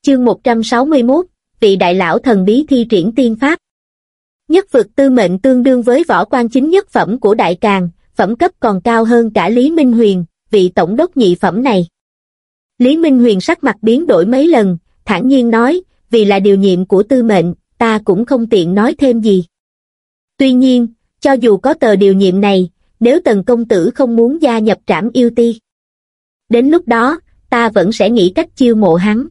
Chương 161, vị đại lão thần bí thi triển tiên pháp. Nhất vực tư mệnh tương đương với võ quan chính nhất phẩm của Đại Càn, phẩm cấp còn cao hơn cả Lý Minh Huyền, vị tổng đốc nhị phẩm này. Lý Minh Huyền sắc mặt biến đổi mấy lần, thản nhiên nói, vì là điều nhiệm của tư mệnh, ta cũng không tiện nói thêm gì. Tuy nhiên, cho dù có tờ điều nhiệm này, nếu Tần công tử không muốn gia nhập Trảm Yêu Ti, đến lúc đó, ta vẫn sẽ nghĩ cách chiêu mộ hắn.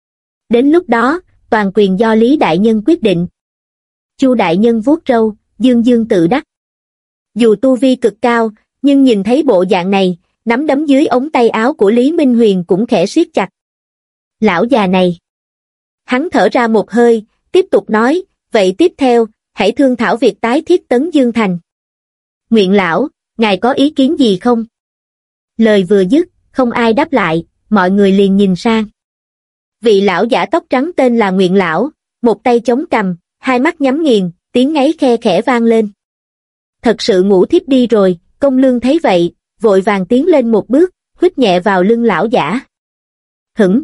Đến lúc đó, toàn quyền do Lý đại nhân quyết định. Chu đại nhân vuốt râu, dương dương tự đắc. Dù tu vi cực cao, nhưng nhìn thấy bộ dạng này, nắm đấm dưới ống tay áo của Lý Minh Huyền cũng khẽ siết chặt. Lão già này. Hắn thở ra một hơi, tiếp tục nói, vậy tiếp theo, hãy thương thảo việc tái thiết Tấn Dương Thành. Nguyện lão, ngài có ý kiến gì không? Lời vừa dứt, không ai đáp lại, mọi người liền nhìn sang. Vị lão giả tóc trắng tên là Nguyện lão, một tay chống cằm, hai mắt nhắm nghiền, tiếng ngáy khe khẽ vang lên. Thật sự ngủ thiếp đi rồi, Công Lương thấy vậy, vội vàng tiến lên một bước, huýt nhẹ vào lưng lão giả. Hửng!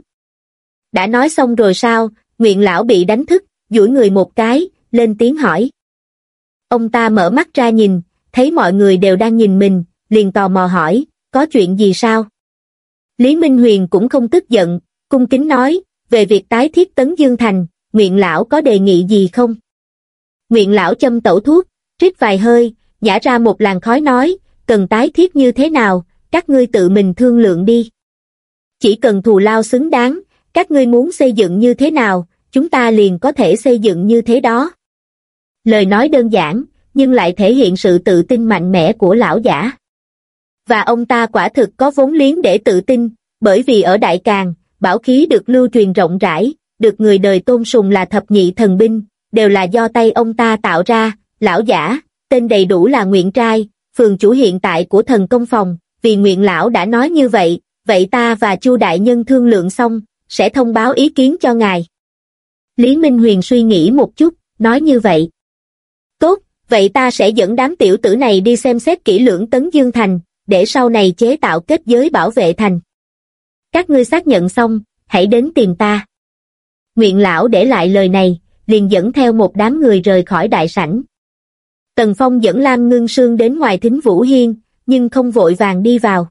Đã nói xong rồi sao? Nguyện lão bị đánh thức, duỗi người một cái, lên tiếng hỏi. Ông ta mở mắt ra nhìn, thấy mọi người đều đang nhìn mình, liền tò mò hỏi, có chuyện gì sao? Lý Minh Huyền cũng không tức giận, cung kính nói, về việc tái thiết Tấn Dương Thành, Nguyện lão có đề nghị gì không? Nguyện lão châm tẩu thuốc, rít vài hơi, nhả ra một làn khói nói, cần tái thiết như thế nào, các ngươi tự mình thương lượng đi. Chỉ cần thù lao xứng đáng, các ngươi muốn xây dựng như thế nào, chúng ta liền có thể xây dựng như thế đó. Lời nói đơn giản, nhưng lại thể hiện sự tự tin mạnh mẽ của lão giả. Và ông ta quả thực có vốn liếng để tự tin, bởi vì ở Đại Càn, bảo khí được lưu truyền rộng rãi, được người đời tôn sùng là thập nhị thần binh, đều là do tay ông ta tạo ra. Lão giả, tên đầy đủ là Nguyện Trai, phường chủ hiện tại của Thần Công Phòng, vì Nguyện lão đã nói như vậy, vậy ta và Chu đại nhân thương lượng xong, sẽ thông báo ý kiến cho ngài. Lý Minh Huyền suy nghĩ một chút, nói như vậy. Tốt, vậy ta sẽ dẫn đám tiểu tử này đi xem xét kỹ lưỡng Tấn Dương Thành, để sau này chế tạo kết giới bảo vệ thành. Các ngươi xác nhận xong, hãy đến tìm ta. Nguyện lão để lại lời này, liền dẫn theo một đám người rời khỏi đại sảnh. Tần Phong dẫn Lam Ngưng Sương đến ngoài Thính Vũ Hiên, nhưng không vội vàng đi vào.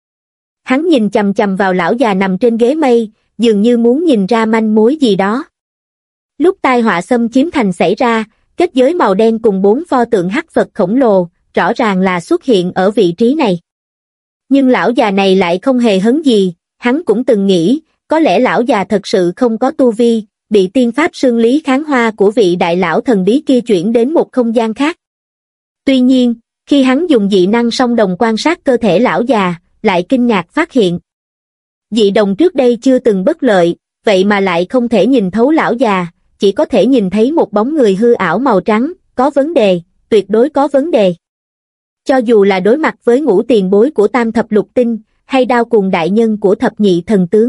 Hắn nhìn chằm chằm vào lão già nằm trên ghế mây, dường như muốn nhìn ra manh mối gì đó. Lúc tai họa xâm chiếm thành xảy ra, kết giới màu đen cùng 4 pho tượng hắc Phật khổng lồ, rõ ràng là xuất hiện ở vị trí này. Nhưng lão già này lại không hề hấn gì, hắn cũng từng nghĩ, có lẽ lão già thật sự không có tu vi, bị tiên pháp Sương Lý Kháng Hoa của vị đại lão thần bí kia chuyển đến một không gian khác. Tuy nhiên, khi hắn dùng dị năng song đồng quan sát cơ thể lão già, lại kinh ngạc phát hiện. Dị đồng trước đây chưa từng bất lợi, vậy mà lại không thể nhìn thấu lão già, chỉ có thể nhìn thấy một bóng người hư ảo màu trắng, có vấn đề, tuyệt đối có vấn đề. Cho dù là đối mặt với ngũ tiền bối của Tam Thập Lục Tinh, hay Đao Cùng đại nhân của Thập Nhị Thần Tướng.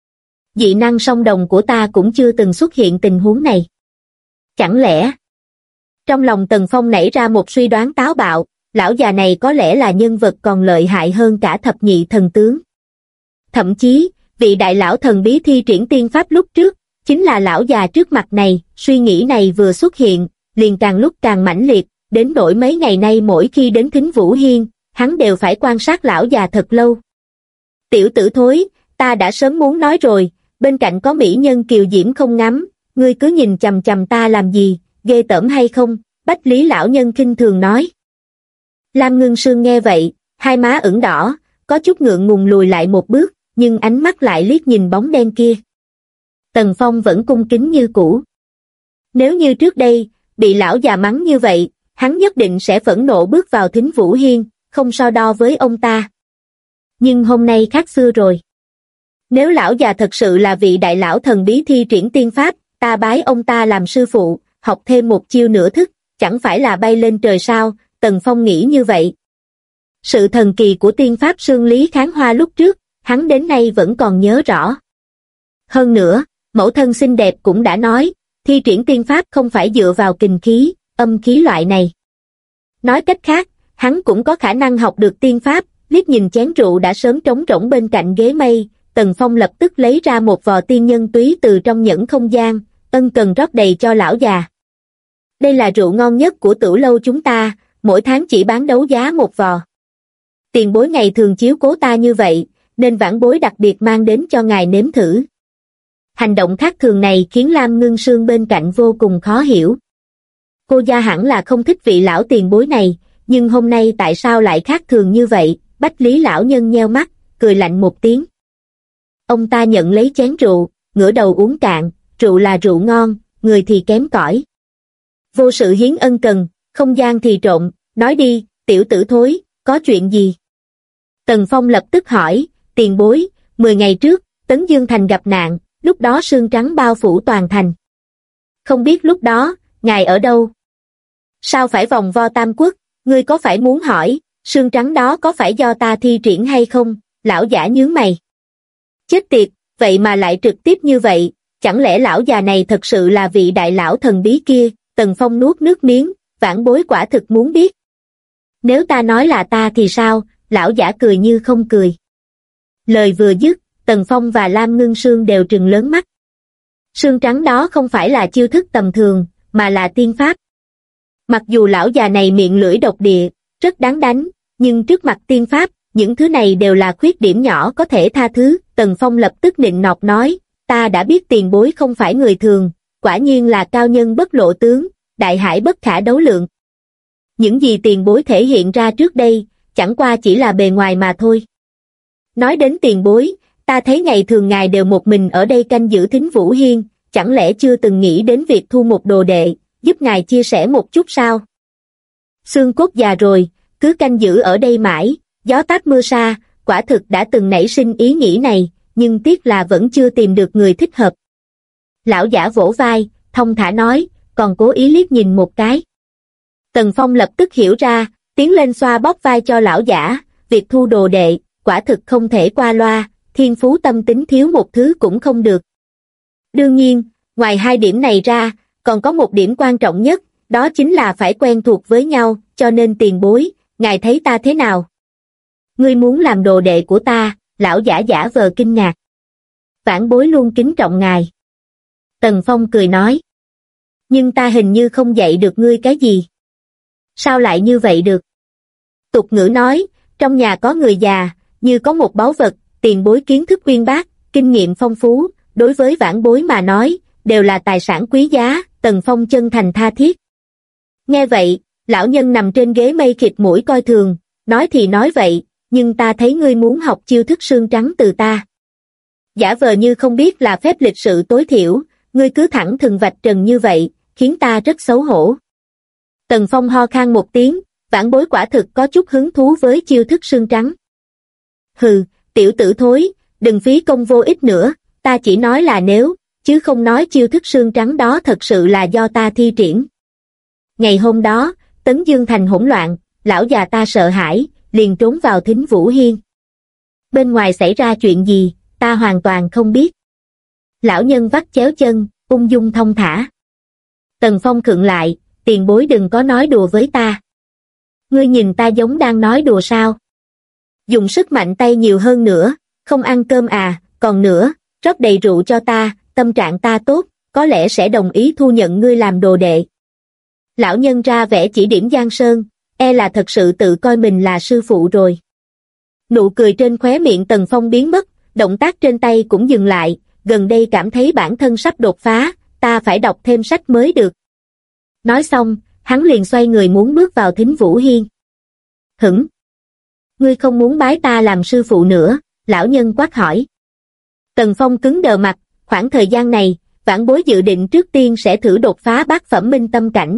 Dị năng song đồng của ta cũng chưa từng xuất hiện tình huống này. Chẳng lẽ... Trong lòng Tần Phong nảy ra một suy đoán táo bạo, lão già này có lẽ là nhân vật còn lợi hại hơn cả Thập Nhị Thần Tướng. Thậm chí, vị đại lão thần bí thi triển tiên pháp lúc trước, chính là lão già trước mặt này. Suy nghĩ này vừa xuất hiện, liền càng lúc càng mãnh liệt, đến nỗi mấy ngày nay mỗi khi đến Thính Vũ Hiên, hắn đều phải quan sát lão già thật lâu. Tiểu tử thối, ta đã sớm muốn nói rồi, bên cạnh có mỹ nhân kiều diễm không ngắm, ngươi cứ nhìn chằm chằm ta làm gì, ghê tởm hay không? Bách Lý lão nhân khinh thường nói. Lam Ngưng Sương nghe vậy, hai má ửng đỏ, có chút ngượng ngùng lùi lại một bước, nhưng ánh mắt lại liếc nhìn bóng đen kia. Tần Phong vẫn cung kính như cũ. Nếu như trước đây, bị lão già mắng như vậy, hắn nhất định sẽ phẫn nộ bước vào Thính Vũ Hiên, không so đo với ông ta. Nhưng hôm nay khác xưa rồi. Nếu lão già thật sự là vị đại lão thần bí thi triển tiên pháp, ta bái ông ta làm sư phụ, học thêm một chiêu nửa thức, chẳng phải là bay lên trời sao? Tần Phong nghĩ như vậy. Sự thần kỳ của tiên pháp Sương Lý Kháng Hoa lúc trước, hắn đến nay vẫn còn nhớ rõ. Hơn nữa, mẫu thân xinh đẹp cũng đã nói, thi triển tiên pháp không phải dựa vào kình khí, âm khí loại này. Nói cách khác, hắn cũng có khả năng học được tiên pháp. Liếc nhìn chén rượu đã sớm trống rỗng bên cạnh ghế mây, Tần Phong lập tức lấy ra một vò tiên nhân túy từ trong nhẫn không gian, ân cần rót đầy cho lão già. Đây là rượu ngon nhất của Tửu lâu chúng ta, mỗi tháng chỉ bán đấu giá một vò. Tiền bối ngày thường chiếu cố ta như vậy, nên vãn bối đặc biệt mang đến cho ngài nếm thử. Hành động khác thường này khiến Lam Ngưng Sương bên cạnh vô cùng khó hiểu. Cô gia hẳn là không thích vị lão tiền bối này, nhưng hôm nay tại sao lại khác thường như vậy? Bách Lý lão nhân nheo mắt, cười lạnh một tiếng. Ông ta nhận lấy chén rượu, ngửa đầu uống cạn, rượu là rượu ngon, người thì kém cỏi. Vô sự hiến ân cần, không gian thì trộn, nói đi, tiểu tử thối, có chuyện gì? Tần Phong lập tức hỏi, tiền bối, 10 ngày trước, Tấn Dương Thành gặp nạn, lúc đó sương trắng bao phủ toàn thành. Không biết lúc đó, ngài ở đâu? Sao phải vòng vo Tam Quốc, ngươi có phải muốn hỏi, sương trắng đó có phải do ta thi triển hay không? Lão giả nhướng mày. Chết tiệt, vậy mà lại trực tiếp như vậy, chẳng lẽ lão già này thật sự là vị đại lão thần bí kia? Tần Phong nuốt nước miếng, vãn bối quả thực muốn biết. Nếu ta nói là ta thì sao? Lão giả cười như không cười. Lời vừa dứt, Tần Phong và Lam Ngưng Sương đều trừng lớn mắt. Sương trắng đó không phải là chiêu thức tầm thường, mà là tiên pháp. Mặc dù lão già này miệng lưỡi độc địa, rất đáng đánh, nhưng trước mặt tiên pháp, những thứ này đều là khuyết điểm nhỏ có thể tha thứ. Tần Phong lập tức nịnh nọt nói, ta đã biết tiền bối không phải người thường, quả nhiên là cao nhân bất lộ tướng, đại hải bất khả đấu lượng. Những gì tiền bối thể hiện ra trước đây, chẳng qua chỉ là bề ngoài mà thôi. Nói đến tiền bối, ta thấy ngày thường ngài đều một mình ở đây canh giữ Thính Vũ Hiên, chẳng lẽ chưa từng nghĩ đến việc thu một đồ đệ, giúp ngài chia sẻ một chút sao? Xương cốt già rồi, cứ canh giữ ở đây mãi, gió táp mưa sa, quả thực đã từng nảy sinh ý nghĩ này, nhưng tiếc là vẫn chưa tìm được người thích hợp. Lão giả vỗ vai, thong thả nói, còn cố ý liếc nhìn một cái. Tần Phong lập tức hiểu ra, tiến lên xoa bóp vai cho lão giả, việc thu đồ đệ, quả thực không thể qua loa, thiên phú tâm tính thiếu một thứ cũng không được. Đương nhiên, ngoài hai điểm này ra, còn có một điểm quan trọng nhất, đó chính là phải quen thuộc với nhau, cho nên tiền bối, ngài thấy ta thế nào? Ngươi muốn làm đồ đệ của ta? Lão giả giả vờ kinh ngạc. Vãn bối luôn kính trọng ngài. Tần Phong cười nói. Nhưng ta hình như không dạy được ngươi cái gì. Sao lại như vậy được? Tục ngữ nói, trong nhà có người già, như có một báu vật, tiền bối kiến thức uyên bác, kinh nghiệm phong phú, đối với vãn bối mà nói, đều là tài sản quý giá. Tần Phong chân thành tha thiết. Nghe vậy, lão nhân nằm trên ghế mây khịt mũi coi thường, nói thì nói vậy, nhưng ta thấy ngươi muốn học chiêu thức sương trắng từ ta. Giả vờ như không biết là phép lịch sự tối thiểu, ngươi cứ thẳng thừng vạch trần như vậy, khiến ta rất xấu hổ. Tần Phong ho khan một tiếng, vãn bối quả thực có chút hứng thú với chiêu thức sương trắng. Hừ, tiểu tử thối, đừng phí công vô ích nữa, ta chỉ nói là nếu, chứ không nói chiêu thức sương trắng đó thật sự là do ta thi triển. Ngày hôm đó, Tấn Dương Thành hỗn loạn, lão già ta sợ hãi, liền trốn vào Thính Vũ Hiên. Bên ngoài xảy ra chuyện gì, ta hoàn toàn không biết. Lão nhân vắt chéo chân, ung dung thong thả. Tần Phong khựng lại, tiền bối đừng có nói đùa với ta. Ngươi nhìn ta giống đang nói đùa sao? Dùng sức mạnh tay nhiều hơn nữa, không ăn cơm à, còn nữa, rót đầy rượu cho ta, tâm trạng ta tốt, có lẽ sẽ đồng ý thu nhận ngươi làm đồ đệ. Lão nhân ra vẻ chỉ điểm Giang Sơn, e là thật sự tự coi mình là sư phụ rồi. Nụ cười trên khóe miệng Tần Phong biến mất, động tác trên tay cũng dừng lại, gần đây cảm thấy bản thân sắp đột phá, ta phải đọc thêm sách mới được. Nói xong, hắn liền xoay người muốn bước vào Thính Vũ Hiên. Hửng! Ngươi không muốn bái ta làm sư phụ nữa, lão nhân quát hỏi. Tần Phong cứng đờ mặt, khoảng thời gian này, vãn bối dự định trước tiên sẽ thử đột phá bát phẩm minh tâm cảnh,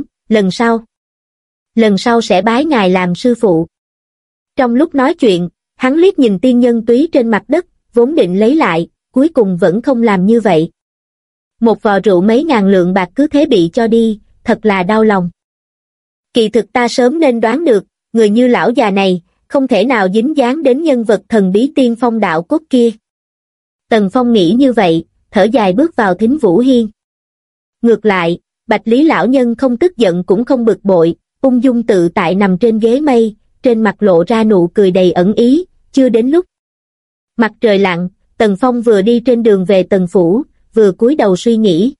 lần sau sẽ bái ngài làm sư phụ. Trong lúc nói chuyện, hắn liếc nhìn tiên nhân túy trên mặt đất, vốn định lấy lại, cuối cùng vẫn không làm như vậy. Một vò rượu mấy ngàn lượng bạc cứ thế bị cho đi, thật là đau lòng. Kỳ thực ta sớm nên đoán được, người như lão già này, không thể nào dính dáng đến nhân vật thần bí tiên phong đạo cốt kia. Tần Phong nghĩ như vậy, thở dài bước vào Thính Vũ Hiên. Ngược lại, Bạch Lý lão nhân không tức giận cũng không bực bội, ung dung tự tại nằm trên ghế mây, trên mặt lộ ra nụ cười đầy ẩn ý, chưa đến lúc. Mặt trời lặn, Tần Phong vừa đi trên đường về Tần Phủ, vừa cúi đầu suy nghĩ.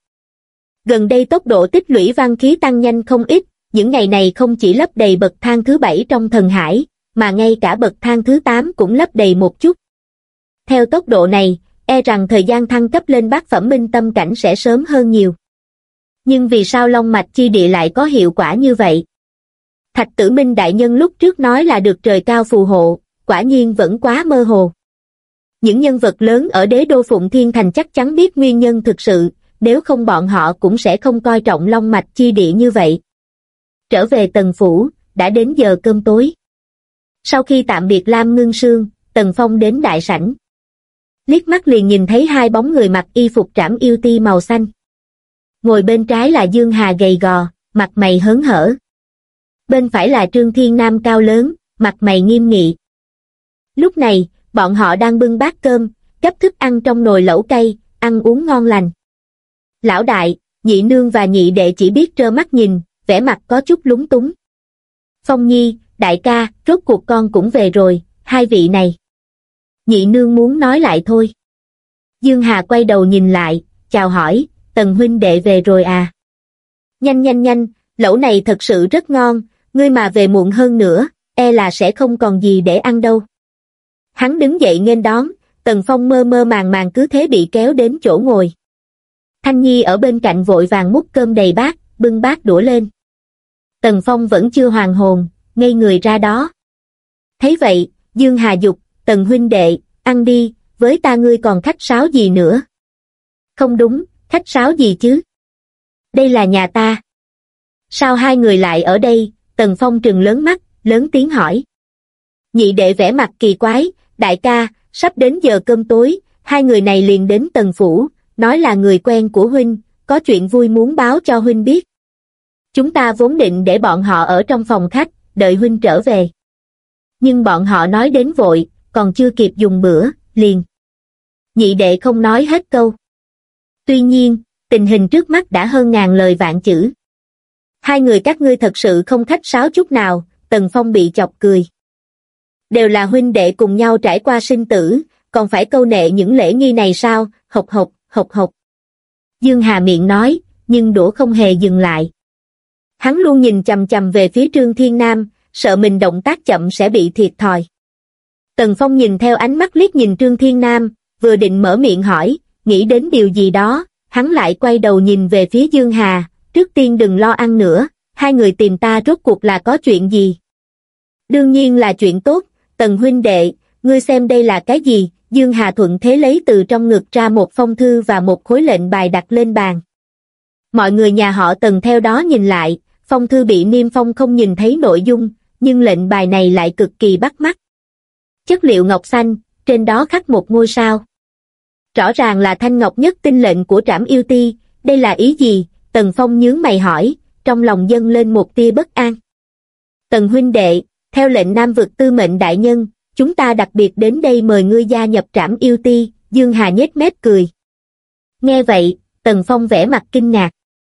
Gần đây tốc độ tích lũy văn khí tăng nhanh không ít, những ngày này không chỉ lấp đầy bậc thang thứ 7 trong thần hải, mà ngay cả bậc thang thứ 8 cũng lấp đầy một chút. Theo tốc độ này, e rằng thời gian thăng cấp lên bát phẩm minh tâm cảnh sẽ sớm hơn nhiều. Nhưng vì sao Long mạch chi địa lại có hiệu quả như vậy? Thạch Tử Minh đại nhân lúc trước nói là được trời cao phù hộ, quả nhiên vẫn quá mơ hồ. Những nhân vật lớn ở đế đô Phụng Thiên Thành chắc chắn biết nguyên nhân thực sự, nếu không bọn họ cũng sẽ không coi trọng Long mạch chi địa như vậy. Trở về Tần Phủ, đã đến giờ cơm tối. Sau khi tạm biệt Lam Ngưng Sương, Tần Phong đến đại sảnh. Liếc mắt liền nhìn thấy hai bóng người mặc y phục trảm yêu ti màu xanh. Ngồi bên trái là Dương Hà gầy gò, mặt mày hớn hở. Bên phải là Trương Thiên Nam cao lớn, mặt mày nghiêm nghị. Lúc này, bọn họ đang bưng bát cơm, gấp thức ăn trong nồi lẩu cay, ăn uống ngon lành. Lão đại, nhị nương và nhị đệ chỉ biết trơ mắt nhìn, vẻ mặt có chút lúng túng. Phong Nhi, đại ca, rốt cuộc con cũng về rồi, hai vị này. Nhị nương muốn nói lại thôi. Dương Hà quay đầu nhìn lại, chào hỏi, Tần huynh đệ về rồi à? Nhanh nhanh nhanh, lẩu này thật sự rất ngon, ngươi mà về muộn hơn nữa, e là sẽ không còn gì để ăn đâu. Hắn đứng dậy nghênh đón, Tần Phong mơ mơ màng màng cứ thế bị kéo đến chỗ ngồi. Thanh Nhi ở bên cạnh vội vàng múc cơm đầy bát, bưng bát đũa lên. Tần Phong vẫn chưa hoàn hồn, ngây người ra đó. Thấy vậy, Dương Hà dục, Tần huynh đệ, ăn đi, với ta ngươi còn khách sáo gì nữa? Không đúng, khách sáo gì chứ? Đây là nhà ta. Sao hai người lại ở đây? Tần Phong trừng lớn mắt, lớn tiếng hỏi. Nhị đệ vẻ mặt kỳ quái, đại ca, sắp đến giờ cơm tối, hai người này liền đến Tần Phủ, nói là người quen của huynh, có chuyện vui muốn báo cho huynh biết. Chúng ta vốn định để bọn họ ở trong phòng khách, đợi huynh trở về. Nhưng bọn họ nói đến vội, còn chưa kịp dùng bữa, liền. Nhị đệ không nói hết câu. Tuy nhiên, tình hình trước mắt đã hơn ngàn lời vạn chữ. Hai người các ngươi thật sự không khách sáo chút nào, Tần Phong bị chọc cười. Đều là huynh đệ cùng nhau trải qua sinh tử, còn phải câu nệ những lễ nghi này sao, hộc hộc, hộc hộc. Dương Hà miệng nói, nhưng đũa không hề dừng lại. Hắn luôn nhìn chằm chằm về phía Trương Thiên Nam, sợ mình động tác chậm sẽ bị thiệt thòi. Tần Phong nhìn theo ánh mắt liếc nhìn Trương Thiên Nam, vừa định mở miệng hỏi, nghĩ đến điều gì đó, hắn lại quay đầu nhìn về phía Dương Hà, trước tiên đừng lo ăn nữa, hai người tìm ta rốt cuộc là có chuyện gì? Đương nhiên là chuyện tốt, Tần huynh đệ, ngươi xem đây là cái gì? Dương Hà thuận thế lấy từ trong ngực ra một phong thư và một khối lệnh bài đặt lên bàn. Mọi người nhà họ Tần theo đó nhìn lại, phong thư bị niêm phong không nhìn thấy nội dung, nhưng lệnh bài này lại cực kỳ bắt mắt. Chất liệu ngọc xanh, trên đó khắc một ngôi sao. Rõ ràng là thanh ngọc nhất tinh lệnh của Trảm Yêu Ti, đây là ý gì? Tần Phong nhướng mày hỏi, trong lòng dâng lên một tia bất an. Tần huynh đệ, theo lệnh Nam vực tư mệnh đại nhân, chúng ta đặc biệt đến đây mời ngươi gia nhập Trảm Yêu Ti, Dương Hà nhếch mép cười. Nghe vậy, Tần Phong vẻ mặt kinh ngạc.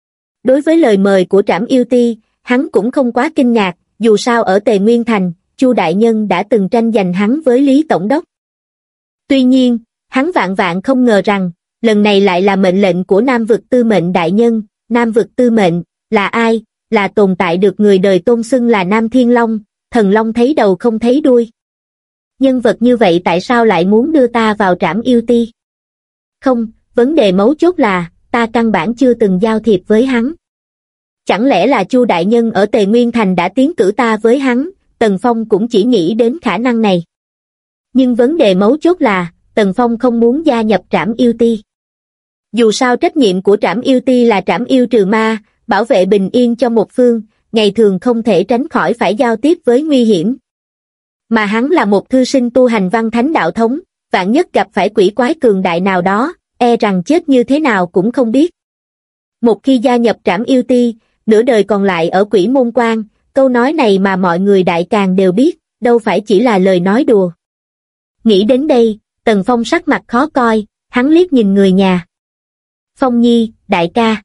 Đối với lời mời của Trảm Yêu Ti, hắn cũng không quá kinh ngạc, dù sao ở Tề Nguyên Thành, Chu đại nhân đã từng tranh giành hắn với Lý Tổng đốc. Tuy nhiên, hắn vạn vạn không ngờ rằng, lần này lại là mệnh lệnh của Nam vực tư mệnh đại nhân. Nam vực tư mệnh, là ai? Là tồn tại được người đời tôn xưng là Nam Thiên Long, thần long thấy đầu không thấy đuôi. Nhân vật như vậy tại sao lại muốn đưa ta vào Trảm Yêu Ti? Không, vấn đề mấu chốt là, ta căn bản chưa từng giao thiệp với hắn. Chẳng lẽ là Chu đại nhân ở Tề Nguyên Thành đã tiến cử ta với hắn? Tần Phong cũng chỉ nghĩ đến khả năng này. Nhưng vấn đề mấu chốt là, Tần Phong không muốn gia nhập Trảm Yêu Ti. Dù sao trách nhiệm của Trảm Yêu Ti là trảm yêu trừ ma, bảo vệ bình yên cho một phương, ngày thường không thể tránh khỏi phải giao tiếp với nguy hiểm. Mà hắn là một thư sinh tu hành văn thánh đạo thống, vạn nhất gặp phải quỷ quái cường đại nào đó, e rằng chết như thế nào cũng không biết. Một khi gia nhập Trảm Yêu Ti, nửa đời còn lại ở Quỷ Môn Quan, câu nói này mà mọi người đại càn đều biết, đâu phải chỉ là lời nói đùa. Nghĩ đến đây, Tần Phong sắc mặt khó coi, hắn liếc nhìn người nhà. Phong Nhi, đại ca.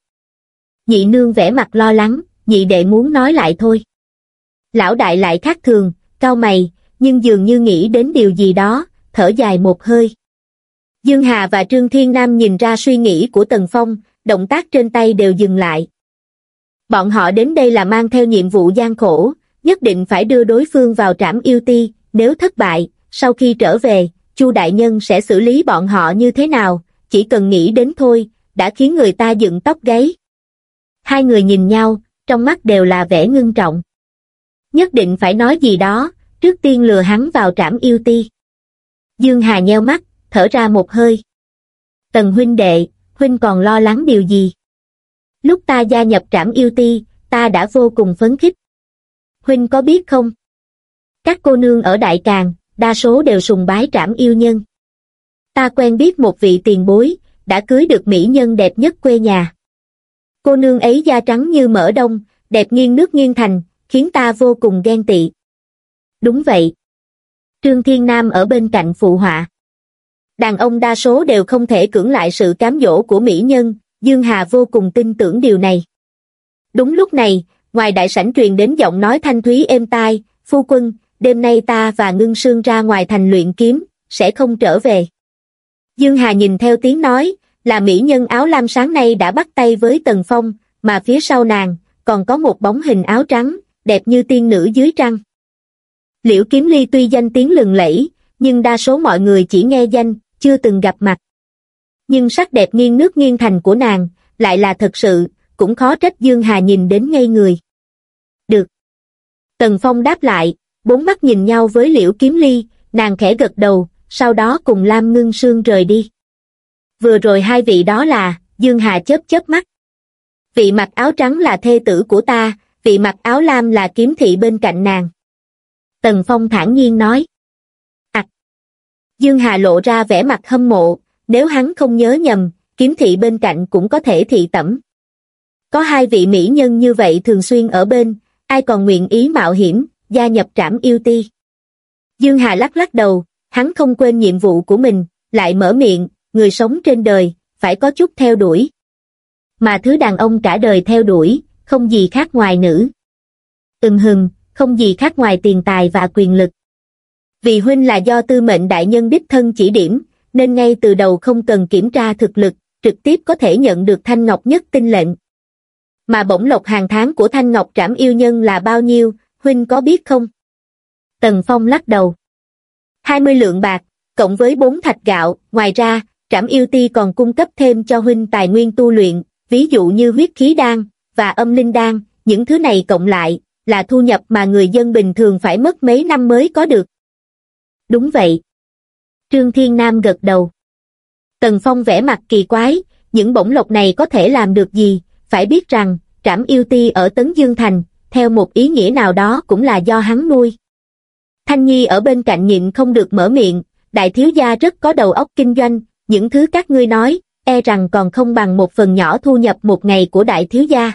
Nhị nương vẻ mặt lo lắng, nhị đệ muốn nói lại thôi. Lão đại lại khác thường, cau mày, nhưng dường như nghĩ đến điều gì đó, thở dài một hơi. Dương Hà và Trương Thiên Nam nhìn ra suy nghĩ của Tần Phong, động tác trên tay đều dừng lại. Bọn họ đến đây là mang theo nhiệm vụ gian khổ, nhất định phải đưa đối phương vào trảm yêu ti, nếu thất bại, sau khi trở về, Chu đại nhân sẽ xử lý bọn họ như thế nào, chỉ cần nghĩ đến thôi, đã khiến người ta dựng tóc gáy. Hai người nhìn nhau, trong mắt đều là vẻ ngưng trọng. Nhất định phải nói gì đó, trước tiên lừa hắn vào trảm yêu ti. Dương Hà nheo mắt, thở ra một hơi. Tần huynh đệ, huynh còn lo lắng điều gì? Lúc ta gia nhập trảm yêu ti, ta đã vô cùng phấn khích. Huynh có biết không? Các cô nương ở Đại Càn, đa số đều sùng bái trảm yêu nhân. Ta quen biết một vị tiền bối, đã cưới được mỹ nhân đẹp nhất quê nhà. Cô nương ấy da trắng như mỡ đông, đẹp nghiêng nước nghiêng thành, khiến ta vô cùng ghen tị. Đúng vậy. Trương Thiên Nam ở bên cạnh phụ họa. Đàn ông đa số đều không thể cưỡng lại sự cám dỗ của mỹ nhân, Dương Hà vô cùng tin tưởng điều này. Đúng lúc này, ngoài đại sảnh truyền đến giọng nói thanh thúy êm tai, phu quân, đêm nay ta và Ngưng Sương ra ngoài thành luyện kiếm, sẽ không trở về. Dương Hà nhìn theo tiếng nói, là mỹ nhân áo lam sáng nay đã bắt tay với Tần Phong, mà phía sau nàng, còn có một bóng hình áo trắng, đẹp như tiên nữ dưới trăng. Liễu Kiếm Ly tuy danh tiếng lừng lẫy, nhưng đa số mọi người chỉ nghe danh, chưa từng gặp mặt. Nhưng sắc đẹp nghiêng nước nghiêng thành của nàng, lại là thật sự, cũng khó trách Dương Hà nhìn đến ngây người. Được. Tần Phong đáp lại, bốn mắt nhìn nhau với Liễu Kiếm Ly, nàng khẽ gật đầu, sau đó cùng Lam Ngưng Sương rời đi. Vừa rồi hai vị đó là, Dương Hà chớp chớp mắt. Vị mặc áo trắng là thê tử của ta, vị mặc áo lam là kiếm thị bên cạnh nàng. Tần Phong thản nhiên nói. Dương Hà lộ ra vẻ mặt hâm mộ, nếu hắn không nhớ nhầm, kiếm thị bên cạnh cũng có thể thị tẩm. Có hai vị mỹ nhân như vậy thường xuyên ở bên, ai còn nguyện ý mạo hiểm, gia nhập trảm yêu ti. Dương Hà lắc lắc đầu, hắn không quên nhiệm vụ của mình, lại mở miệng, người sống trên đời, phải có chút theo đuổi. Mà thứ đàn ông cả đời theo đuổi, không gì khác ngoài nữ. Không gì khác ngoài tiền tài và quyền lực. Vì huynh là do tư mệnh đại nhân đích thân chỉ điểm, nên ngay từ đầu không cần kiểm tra thực lực, trực tiếp có thể nhận được Thanh Ngọc Nhất Tinh lệnh. Mà bổng lộc hàng tháng của Thanh Ngọc trảm yêu nhân là bao nhiêu, huynh có biết không? Tần Phong lắc đầu. 20 lượng bạc, cộng với 4 thạch gạo, ngoài ra, trảm yêu ti còn cung cấp thêm cho huynh tài nguyên tu luyện, ví dụ như huyết khí đan, và âm linh đan, những thứ này cộng lại, là thu nhập mà người dân bình thường phải mất mấy năm mới có được. Đúng vậy. Trương Thiên Nam gật đầu. Tần Phong vẻ mặt kỳ quái, những bổng lộc này có thể làm được gì, phải biết rằng, trảm yêu ti ở Tấn Dương Thành, theo một ý nghĩa nào đó cũng là do hắn nuôi. Thanh Nhi ở bên cạnh nhịn không được mở miệng, đại thiếu gia rất có đầu óc kinh doanh, những thứ các ngươi nói, e rằng còn không bằng một phần nhỏ thu nhập một ngày của đại thiếu gia.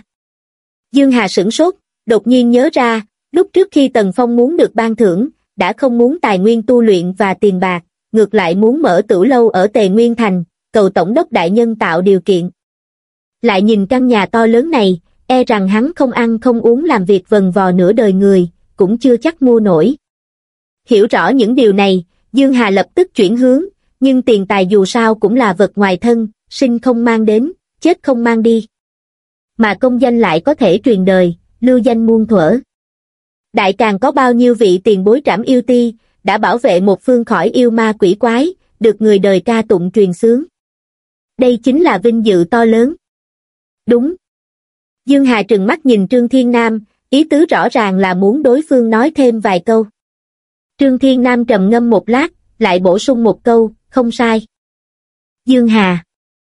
Dương Hà sửng sốt, đột nhiên nhớ ra, lúc trước khi Tần Phong muốn được ban thưởng, đã không muốn tài nguyên tu luyện và tiền bạc, ngược lại muốn mở tửu lâu ở Tề Nguyên Thành, cầu tổng đốc đại nhân tạo điều kiện. Lại nhìn căn nhà to lớn này, e rằng hắn không ăn không uống làm việc vần vò nửa đời người, cũng chưa chắc mua nổi. Hiểu rõ những điều này, Dương Hà lập tức chuyển hướng, nhưng tiền tài dù sao cũng là vật ngoài thân, sinh không mang đến, chết không mang đi. Mà công danh lại có thể truyền đời, lưu danh muôn thuở. Đại Càn có bao nhiêu vị tiền bối trảm yêu ti, đã bảo vệ một phương khỏi yêu ma quỷ quái, được người đời ca tụng truyền xướng. Đây chính là vinh dự to lớn. Đúng. Dương Hà trừng mắt nhìn Trương Thiên Nam, ý tứ rõ ràng là muốn đối phương nói thêm vài câu. Trương Thiên Nam trầm ngâm một lát, lại bổ sung một câu, không sai. Dương Hà.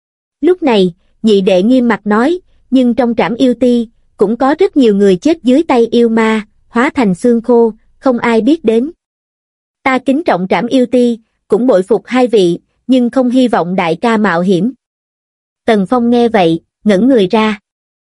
Lúc này, nhị đệ nghiêm mặt nói, nhưng trong trảm yêu ti, cũng có rất nhiều người chết dưới tay yêu ma, hóa thành xương khô, không ai biết đến. Ta kính trọng trảm yêu ti, cũng bội phục hai vị, nhưng không hy vọng đại ca mạo hiểm. Tần Phong nghe vậy, ngẩn người ra.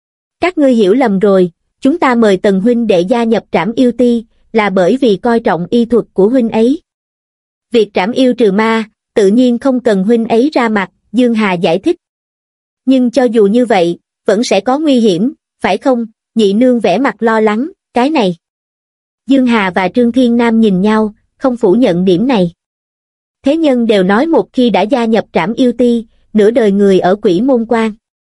Các ngươi hiểu lầm rồi, chúng ta mời Tần huynh đệ gia nhập trảm yêu ti, là bởi vì coi trọng y thuật của huynh ấy. Việc trảm yêu trừ ma, tự nhiên không cần huynh ấy ra mặt, Dương Hà giải thích. Nhưng cho dù như vậy, vẫn sẽ có nguy hiểm, phải không? Nhị nương vẻ mặt lo lắng, cái này. Dương Hà và Trương Thiên Nam nhìn nhau, không phủ nhận điểm này. Thế nhân đều nói một khi đã gia nhập Trảm Yêu Ti, nửa đời người ở Quỷ Môn Quan.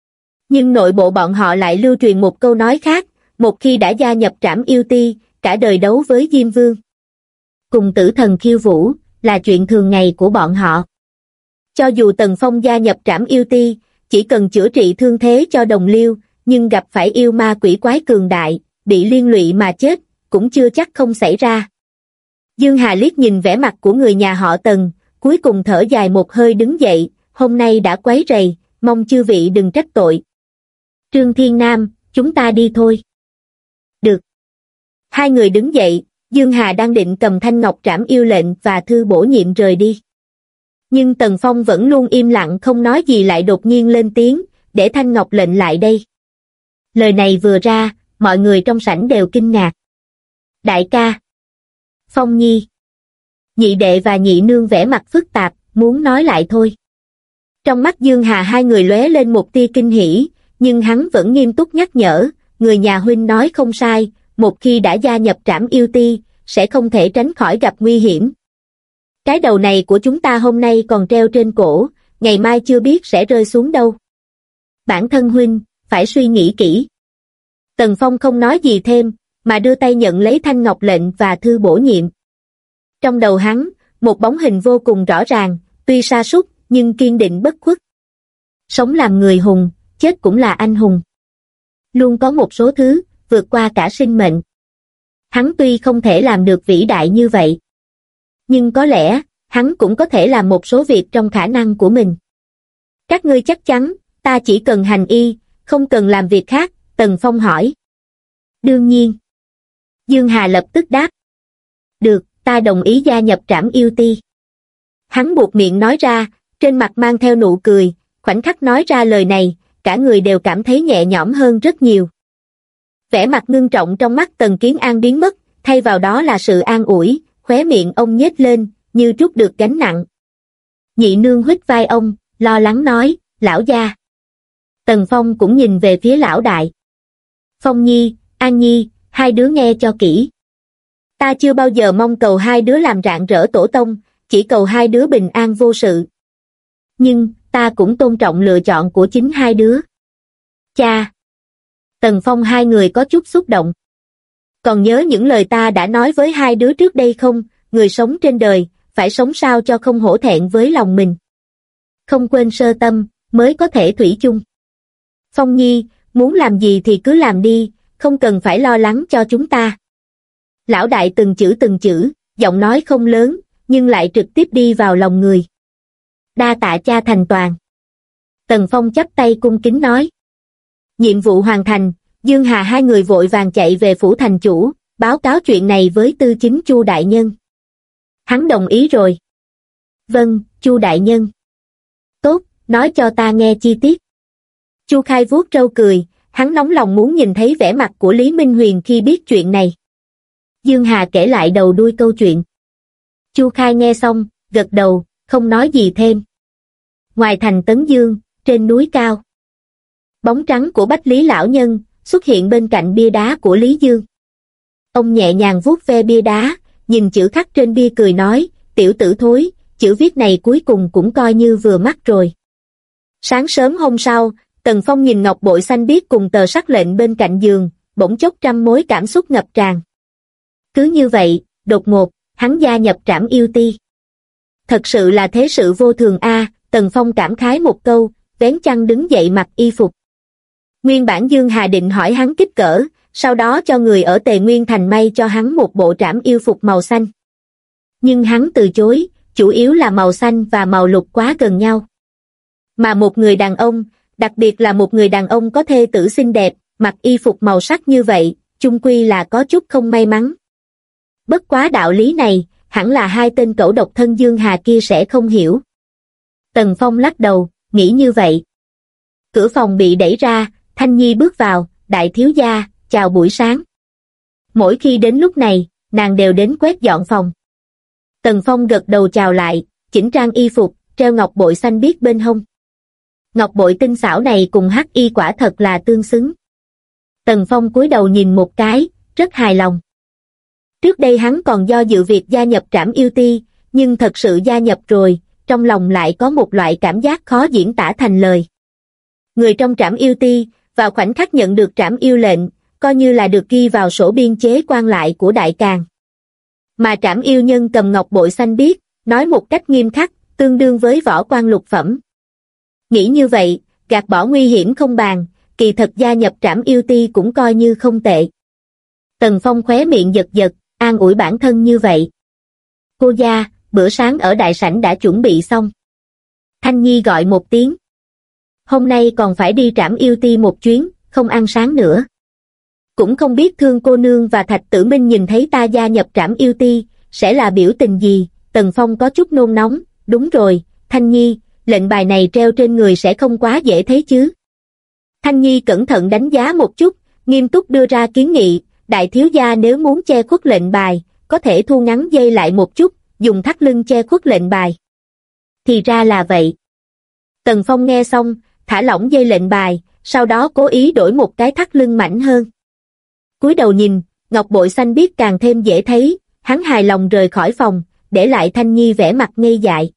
Nhưng nội bộ bọn họ lại lưu truyền một câu nói khác, một khi đã gia nhập Trảm Yêu Ti, cả đời đấu với Diêm Vương. Cùng tử thần khiêu vũ, là chuyện thường ngày của bọn họ. Cho dù Tần Phong gia nhập Trảm Yêu Ti, chỉ cần chữa trị thương thế cho đồng liêu, nhưng gặp phải yêu ma quỷ quái cường đại, bị liên lụy mà chết, cũng chưa chắc không xảy ra. Dương Hà liếc nhìn vẻ mặt của người nhà họ Tần, cuối cùng thở dài một hơi đứng dậy, hôm nay đã quấy rầy, mong chư vị đừng trách tội. Trương Thiên Nam, chúng ta đi thôi. Được. Hai người đứng dậy, Dương Hà đang định cầm thanh ngọc trảm yêu lệnh và thư bổ nhiệm rời đi. Nhưng Tần Phong vẫn luôn im lặng không nói gì lại đột nhiên lên tiếng, để thanh ngọc lệnh lại đây. Lời này vừa ra, mọi người trong sảnh đều kinh ngạc. Đại ca. Phong Nhi. Nhị đệ và nhị nương vẻ mặt phức tạp, muốn nói lại thôi. Trong mắt Dương Hà hai người lóe lên một tia kinh hỉ, nhưng hắn vẫn nghiêm túc nhắc nhở, người nhà huynh nói không sai, một khi đã gia nhập Trảm Yêu Ti, sẽ không thể tránh khỏi gặp nguy hiểm. Cái đầu này của chúng ta hôm nay còn treo trên cổ, ngày mai chưa biết sẽ rơi xuống đâu. Bản thân huynh, phải suy nghĩ kỹ. Tần Phong không nói gì thêm, mà đưa tay nhận lấy thanh ngọc lệnh và thư bổ nhiệm. Trong đầu hắn, một bóng hình vô cùng rõ ràng, tuy sa sút nhưng kiên định bất khuất. Sống làm người hùng, chết cũng là anh hùng. Luôn có một số thứ, vượt qua cả sinh mệnh. Hắn tuy không thể làm được vĩ đại như vậy, nhưng có lẽ, hắn cũng có thể làm một số việc trong khả năng của mình. Các ngươi chắc chắn, ta chỉ cần hành y, không cần làm việc khác, Tần Phong hỏi. Đương nhiên. Dương Hà lập tức đáp. Được, ta đồng ý gia nhập Trảm Yêu Ti. Hắn buột miệng nói ra, trên mặt mang theo nụ cười, khoảnh khắc nói ra lời này, cả người đều cảm thấy nhẹ nhõm hơn rất nhiều. Vẻ mặt ngưng trọng trong mắt Tần Kiến An biến mất, thay vào đó là sự an ủi, khóe miệng ông nhếch lên, như trút được gánh nặng. Nhị nương huýt vai ông, lo lắng nói, lão gia. Tần Phong cũng nhìn về phía lão đại. Phong Nhi, An Nhi, hai đứa nghe cho kỹ. Ta chưa bao giờ mong cầu hai đứa làm rạng rỡ tổ tông, chỉ cầu hai đứa bình an vô sự. Nhưng, ta cũng tôn trọng lựa chọn của chính hai đứa. Cha! Tần Phong hai người có chút xúc động. Còn nhớ những lời ta đã nói với hai đứa trước đây không, người sống trên đời, phải sống sao cho không hổ thẹn với lòng mình. Không quên sơ tâm, mới có thể thủy chung. Phong Nhi, muốn làm gì thì cứ làm đi, không cần phải lo lắng cho chúng ta. Lão đại từng chữ, giọng nói không lớn, nhưng lại trực tiếp đi vào lòng người. Đa tạ cha thành toàn. Tần Phong chắp tay cung kính nói. Nhiệm vụ hoàn thành, Dương Hà hai người vội vàng chạy về phủ thành chủ, báo cáo chuyện này với tư chính Chu đại nhân. Hắn đồng ý rồi. Vâng, Chu đại nhân. Tốt, nói cho ta nghe chi tiết. Chu Khai vuốt râu cười, hắn nóng lòng muốn nhìn thấy vẻ mặt của Lý Minh Huyền khi biết chuyện này. Dương Hà kể lại đầu đuôi câu chuyện. Chu Khai nghe xong, gật đầu, không nói gì thêm. Ngoài thành Tấn Dương, trên núi cao. Bóng trắng của Bách Lý lão nhân xuất hiện bên cạnh bia đá của Lý Dương. Ông nhẹ nhàng vuốt ve bia đá, nhìn chữ khắc trên bia cười nói, tiểu tử thối, chữ viết này cuối cùng cũng coi như vừa mắt rồi. Sáng sớm hôm sau, Tần Phong nhìn ngọc bội xanh biếc cùng tờ sắc lệnh bên cạnh giường, bỗng chốc trăm mối cảm xúc ngập tràn. Cứ như vậy, đột ngột, hắn gia nhập Trảm Yêu Ti. Thật sự là thế sự vô thường a, Tần Phong cảm khái một câu, vén chăn đứng dậy mặc y phục. Nguyên bản Dương Hà định hỏi hắn kích cỡ, sau đó cho người ở Tề Nguyên Thành may cho hắn một bộ trảm yêu phục màu xanh. Nhưng hắn từ chối, chủ yếu là màu xanh và màu lục quá gần nhau. Mà một người đàn ông, đặc biệt là một người đàn ông có thê tử xinh đẹp, mặc y phục màu sắc như vậy, chung quy là có chút không may mắn. Bất quá đạo lý này, hẳn là hai tên cẩu độc thân Dương Hà kia sẽ không hiểu. Tần Phong lắc đầu, nghĩ như vậy. Cửa phòng bị đẩy ra, Thanh Nhi bước vào, đại thiếu gia, chào buổi sáng. Mỗi khi đến lúc này, nàng đều đến quét dọn phòng. Tần Phong gật đầu chào lại, chỉnh trang y phục, treo ngọc bội xanh biếc bên hông. Ngọc bội tinh xảo này cùng hắc y quả thật là tương xứng. Tần Phong cúi đầu nhìn một cái, rất hài lòng. Trước đây hắn còn do dự việc gia nhập Trảm Yêu Ti, nhưng thật sự gia nhập rồi, trong lòng lại có một loại cảm giác khó diễn tả thành lời. Người trong trảm yêu ti, vào khoảnh khắc nhận được trảm yêu lệnh, coi như là được ghi vào sổ biên chế quan lại của Đại Càn. Mà trảm yêu nhân cầm ngọc bội xanh biếc, nói một cách nghiêm khắc, tương đương với võ quan lục phẩm. Nghĩ như vậy, gạt bỏ nguy hiểm không bàn, kỳ thật gia nhập trảm yêu ti cũng coi như không tệ. Tần Phong khóe miệng giật giật, an ủi bản thân như vậy. Cô gia, bữa sáng ở đại sảnh đã chuẩn bị xong. Thanh Nhi gọi một tiếng. Hôm nay còn phải đi trảm yêu ti một chuyến, không ăn sáng nữa. Cũng không biết Thương cô nương và Thạch Tử Minh nhìn thấy ta gia nhập trảm yêu ti, sẽ là biểu tình gì? Tần Phong có chút nôn nóng. Đúng rồi, Thanh Nhi, lệnh bài này treo trên người sẽ không quá dễ thấy chứ? Thanh Nhi cẩn thận đánh giá một chút, nghiêm túc đưa ra kiến nghị, đại thiếu gia nếu muốn che khuất lệnh bài, có thể thu ngắn dây lại một chút, dùng thắt lưng che khuất lệnh bài. Thì ra là vậy. Tần Phong nghe xong, thả lỏng dây lệnh bài, sau đó cố ý đổi một cái thắt lưng mảnh hơn. Cúi đầu nhìn, ngọc bội xanh biếc càng thêm dễ thấy, hắn hài lòng rời khỏi phòng, để lại Thanh Nhi vẻ mặt ngây dại.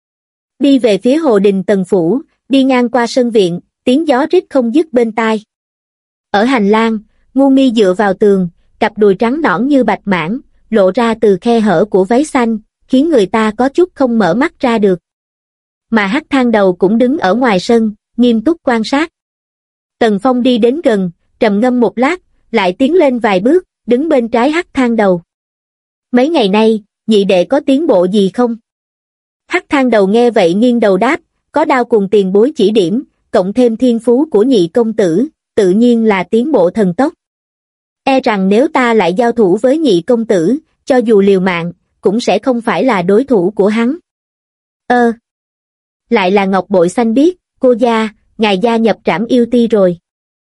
Đi về phía hồ đình Tần phủ, đi ngang qua sân viện, tiếng gió rít không dứt bên tai. Ở hành lang, Ngu Mi dựa vào tường, cặp đùi trắng nõn như bạch mãng, lộ ra từ khe hở của váy xanh, khiến người ta có chút không mở mắt ra được. Mà Hắc Thang Đầu cũng đứng ở ngoài sân, nghiêm túc quan sát. Tần Phong đi đến gần, trầm ngâm một lát, lại tiến lên vài bước, đứng bên trái Hắc Thang Đầu. Mấy ngày nay, nhị đệ có tiến bộ gì không? Hắc Thang Đầu nghe vậy nghiêng đầu đáp, có Đao cùng tiền bối chỉ điểm, cộng thêm thiên phú của nhị công tử, tự nhiên là tiến bộ thần tốc. E rằng nếu ta lại giao thủ với nhị công tử, cho dù liều mạng, cũng sẽ không phải là đối thủ của hắn. Lại là ngọc bội xanh biếc, cô gia, ngài gia nhập trảm yêu ti rồi.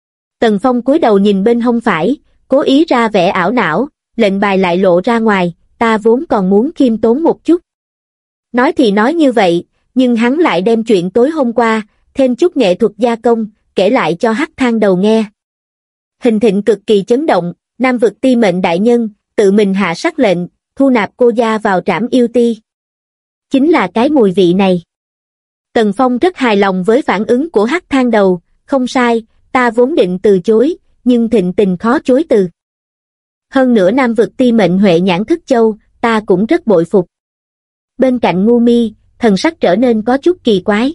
Tần Phong cúi đầu nhìn bên hông phải, cố ý ra vẻ ảo não, lệnh bài lại lộ ra ngoài, ta vốn còn muốn khiêm tốn một chút. Nói thì nói như vậy, nhưng hắn lại đem chuyện tối hôm qua, thêm chút nghệ thuật gia công, kể lại cho Hắc Thang Đầu nghe. Hình Thịnh cực kỳ chấn động, Nam vực ti mệnh đại nhân, tự mình hạ sắc lệnh, thu nạp cô gia vào trảm yêu ti. Chính là cái mùi vị này. Tần Phong rất hài lòng với phản ứng của Hắc Thang Đầu, không sai, ta vốn định từ chối, nhưng Thịnh tình khó chối từ. Hơn nữa Nam vực ti mệnh Huệ Nhãn Thức Châu, ta cũng rất bội phục. Bên cạnh Ngu Mi, thần sắc trở nên có chút kỳ quái.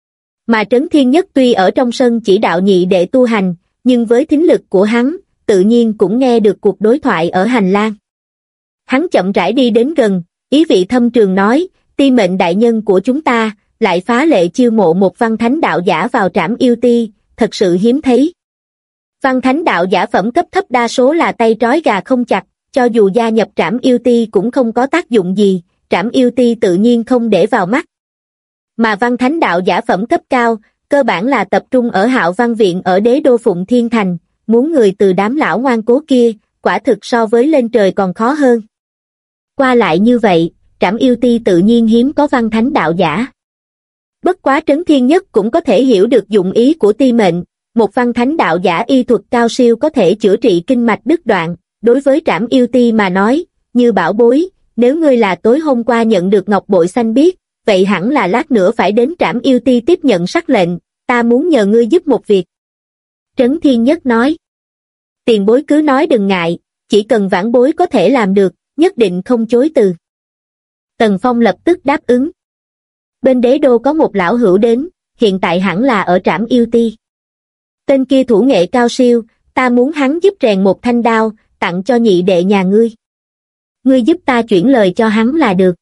Mà Trấn Thiên Nhất tuy ở trong sân chỉ đạo nhị đệ tu hành, nhưng với thính lực của hắn, tự nhiên cũng nghe được cuộc đối thoại ở hành lang. Hắn chậm rãi đi đến gần, ý vị thâm trường nói, ti mệnh đại nhân của chúng ta, lại phá lệ chiêu mộ một văn thánh đạo giả vào trảm yêu ti, thật sự hiếm thấy. Văn thánh đạo giả phẩm cấp thấp đa số là tay trói gà không chặt, cho dù gia nhập trảm yêu ti cũng không có tác dụng gì, trảm yêu ti tự nhiên không để vào mắt. Mà văn thánh đạo giả phẩm cấp cao, cơ bản là tập trung ở Hạo Văn Viện ở đế đô Phụng Thiên Thành, muốn người từ đám lão ngoan cố kia, quả thực so với lên trời còn khó hơn. Qua lại như vậy, trảm yêu ti tự nhiên hiếm có văn thánh đạo giả. Bất quá Trấn Thiên Nhất cũng có thể hiểu được dụng ý của ti mệnh, một văn thánh đạo giả y thuật cao siêu có thể chữa trị kinh mạch đứt đoạn, đối với trảm yêu ti mà nói, như bảo bối, nếu ngươi là tối hôm qua nhận được ngọc bội xanh biếc, vậy hẳn là lát nữa phải đến trảm yêu ti tiếp nhận sắc lệnh, ta muốn nhờ ngươi giúp một việc. Trấn Thiên Nhất nói, tiền bối cứ nói đừng ngại, chỉ cần vãn bối có thể làm được, nhất định không chối từ. Tần Phong lập tức đáp ứng. Bên đế đô có một lão hữu đến, hiện tại hẳn là ở trảm yêu ti. Tên kia thủ nghệ cao siêu, ta muốn hắn giúp rèn một thanh đao, tặng cho nhị đệ nhà ngươi. Ngươi giúp ta chuyển lời cho hắn là được.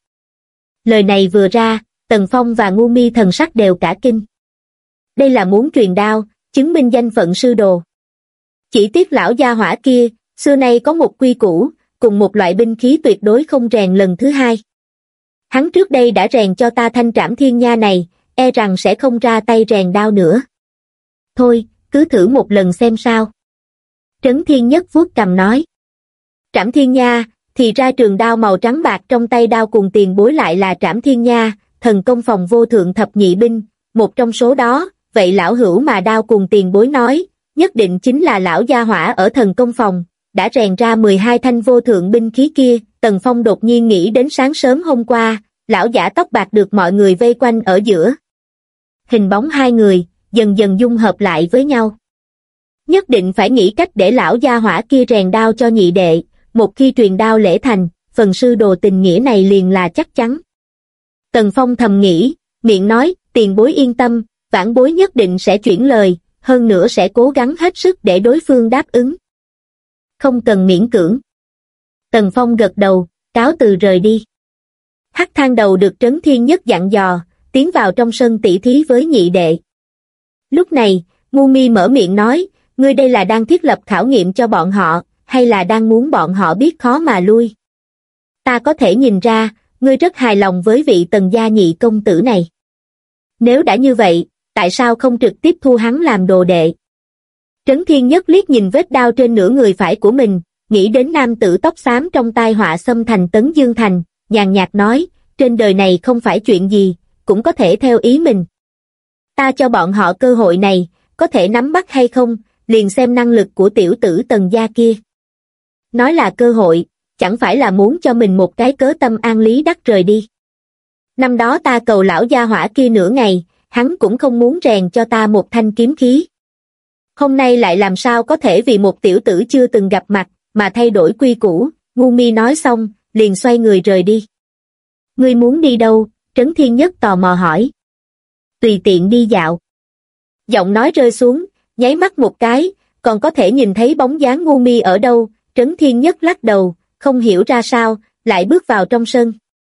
Lời này vừa ra, Tần Phong và Ngu Mi thần sắc đều cả kinh. Đây là muốn truyền đao, chứng minh danh phận sư đồ. Chỉ tiếc lão gia hỏa kia, xưa nay có một quy củ, cùng một loại binh khí tuyệt đối không rèn lần thứ hai. Hắn trước đây đã rèn cho ta thanh trảm thiên nha này, e rằng sẽ không ra tay rèn đao nữa. Thôi, cứ thử một lần xem sao. Trấn Thiên Nhất vuốt cằm nói. Trảm thiên nha, thì ra trường đao màu trắng bạc trong tay Đao cùng tiền bối lại là trảm thiên nha, thần công phòng vô thượng thập nhị binh, một trong số đó, vậy lão hữu mà Đao cùng tiền bối nói, nhất định chính là lão gia hỏa ở thần công phòng, đã rèn ra 12 thanh vô thượng binh khí kia. Tần Phong đột nhiên nghĩ đến sáng sớm hôm qua, lão giả tóc bạc được mọi người vây quanh ở giữa. Hình bóng hai người, dần dần dung hợp lại với nhau. Nhất định phải nghĩ cách để lão gia hỏa kia rèn đao cho nhị đệ, một khi truyền đao lễ thành, phần sư đồ tình nghĩa này liền là chắc chắn. Tần Phong thầm nghĩ, miệng nói, tiền bối yên tâm, vãn bối nhất định sẽ chuyển lời, hơn nữa sẽ cố gắng hết sức để đối phương đáp ứng. Không cần miễn cưỡng. Tần Phong gật đầu, cáo từ rời đi. Hắc Thang Đầu được Trấn Thiên Nhất dặn dò, tiến vào trong sân tỷ thí với nhị đệ. Lúc này, Ngu Mi mở miệng nói, ngươi đây là đang thiết lập khảo nghiệm cho bọn họ, hay là đang muốn bọn họ biết khó mà lui? Ta có thể nhìn ra, ngươi rất hài lòng với vị Tần gia nhị công tử này. Nếu đã như vậy, tại sao không trực tiếp thu hắn làm đồ đệ? Trấn Thiên Nhất liếc nhìn vết đao trên nửa người phải của mình, nghĩ đến nam tử tóc xám trong tai họa xâm thành Tấn Dương Thành, nhàn nhạt nói, trên đời này không phải chuyện gì, cũng có thể theo ý mình. Ta cho bọn họ cơ hội này, có thể nắm bắt hay không, liền xem năng lực của tiểu tử Tần gia kia. Nói là cơ hội, chẳng phải là muốn cho mình một cái cớ tâm an lý đắc rời đi. Năm đó ta cầu lão gia hỏa kia nửa ngày, hắn cũng không muốn rèn cho ta một thanh kiếm khí. Hôm nay lại làm sao có thể vì một tiểu tử chưa từng gặp mặt, mà thay đổi quy củ. Ngu Mi nói xong, liền xoay người rời đi. Ngươi muốn đi đâu? Trấn Thiên Nhất tò mò hỏi. Tùy tiện đi dạo. Giọng nói rơi xuống, nháy mắt một cái, còn có thể nhìn thấy bóng dáng Ngu Mi ở đâu. Trấn Thiên Nhất lắc đầu, không hiểu ra sao, lại bước vào trong sân.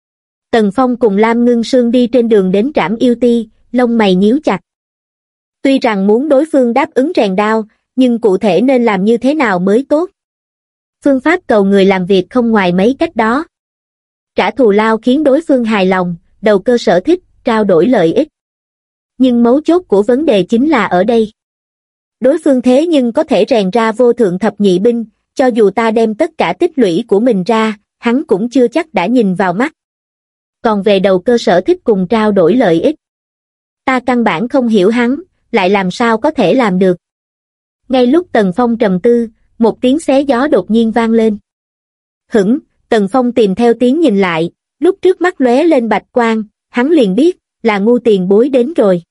Tần Phong cùng Lam Ngưng Sương đi trên đường đến trảm yêu ti, lông mày nhíu chặt. Tuy rằng muốn đối phương đáp ứng rèn đao, nhưng cụ thể nên làm như thế nào mới tốt? Phương pháp cầu người làm việc không ngoài mấy cách đó. Trả thù lao khiến đối phương hài lòng, đầu cơ sở thích, trao đổi lợi ích. Nhưng mấu chốt của vấn đề chính là ở đây. Đối phương thế nhưng có thể rèn ra vô thượng thập nhị binh, cho dù ta đem tất cả tích lũy của mình ra, hắn cũng chưa chắc đã nhìn vào mắt. Còn về đầu cơ sở thích cùng trao đổi lợi ích, ta căn bản không hiểu hắn, lại làm sao có thể làm được. Ngay lúc Tần Phong trầm tư, một tiếng xé gió đột nhiên vang lên. Hửng, Tần Phong tìm theo tiếng nhìn lại, lúc trước mắt lóe lên bạch quang, hắn liền biết, là Ngu tiền bối đến rồi.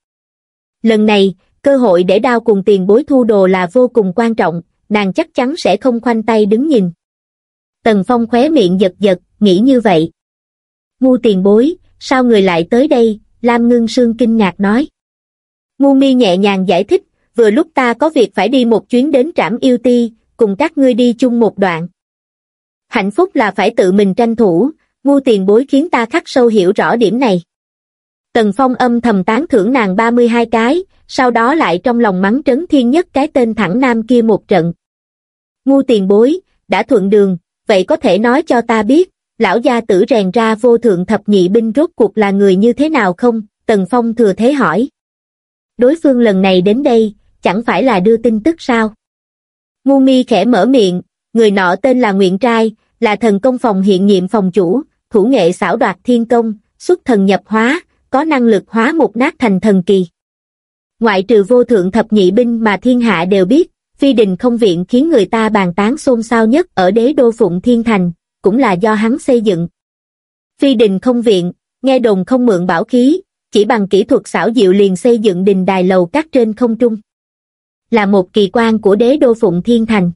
Lần này, cơ hội để đao cùng tiền bối thu đồ là vô cùng quan trọng, nàng chắc chắn sẽ không khoanh tay đứng nhìn. Tần Phong khóe miệng giật giật, nghĩ như vậy. Ngu tiền bối, sao người lại tới đây? Lam Ngưng Sương kinh ngạc nói. Ngu Mi nhẹ nhàng giải thích, vừa lúc ta có việc phải đi một chuyến đến trảm yêu ti, cùng các ngươi đi chung một đoạn. Hạnh phúc là phải tự mình tranh thủ, Ngu tiền bối khiến ta khắc sâu hiểu rõ điểm này. Tần Phong âm thầm tán thưởng nàng 32 cái, sau đó lại trong lòng mắng Trấn Thiên Nhất cái tên thẳng nam kia một trận. Ngu tiền bối, đã thuận đường, vậy có thể nói cho ta biết, lão gia tử rèn ra vô thượng thập nhị binh rốt cuộc là người như thế nào không? Tần Phong thừa thế hỏi. Đối phương lần này đến đây, chẳng phải là đưa tin tức sao? Ngu Mi khẽ mở miệng, người nọ tên là Nguyện Trai, là thần công phòng hiện nhiệm phòng chủ, thủ nghệ xảo đoạt thiên công, xuất thần nhập hóa, có năng lực hóa mục nát thành thần kỳ. Ngoại trừ vô thượng thập nhị binh mà thiên hạ đều biết, Phi Đình Không Viện khiến người ta bàn tán xôn xao nhất ở đế đô Phụng Thiên Thành, cũng là do hắn xây dựng. Phi Đình Không Viện, nghe đồn không mượn bảo khí, chỉ bằng kỹ thuật xảo diệu liền xây dựng đình đài lầu các trên không trung. Là một kỳ quan của đế đô Phụng Thiên Thành.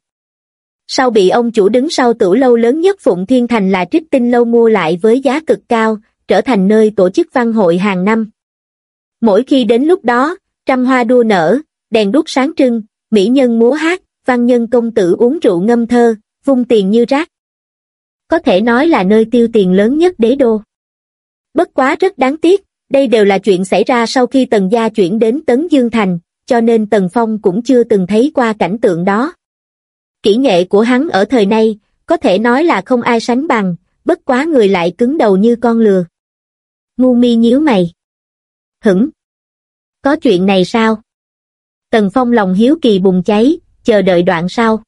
Sau bị ông chủ đứng sau tửu lâu lớn nhất Phụng Thiên Thành là Trích Tinh Lâu mua lại với giá cực cao, trở thành nơi tổ chức văn hội hàng năm. Mỗi khi đến lúc đó, trăm hoa đua nở, đèn đuốc sáng trưng, mỹ nhân múa hát, văn nhân công tử uống rượu ngâm thơ, vung tiền như rác. Có thể nói là nơi tiêu tiền lớn nhất đế đô. Bất quá rất đáng tiếc, đây đều là chuyện xảy ra sau khi Tần gia chuyển đến Tấn Dương Thành, cho nên Tần Phong cũng chưa từng thấy qua cảnh tượng đó. Kỹ nghệ của hắn ở thời nay, có thể nói là không ai sánh bằng, bất quá người lại cứng đầu như con lừa. Ngu Mi nhíu mày. Hửng! Có chuyện này sao? Tần Phong lòng hiếu kỳ bùng cháy, chờ đợi đoạn sau.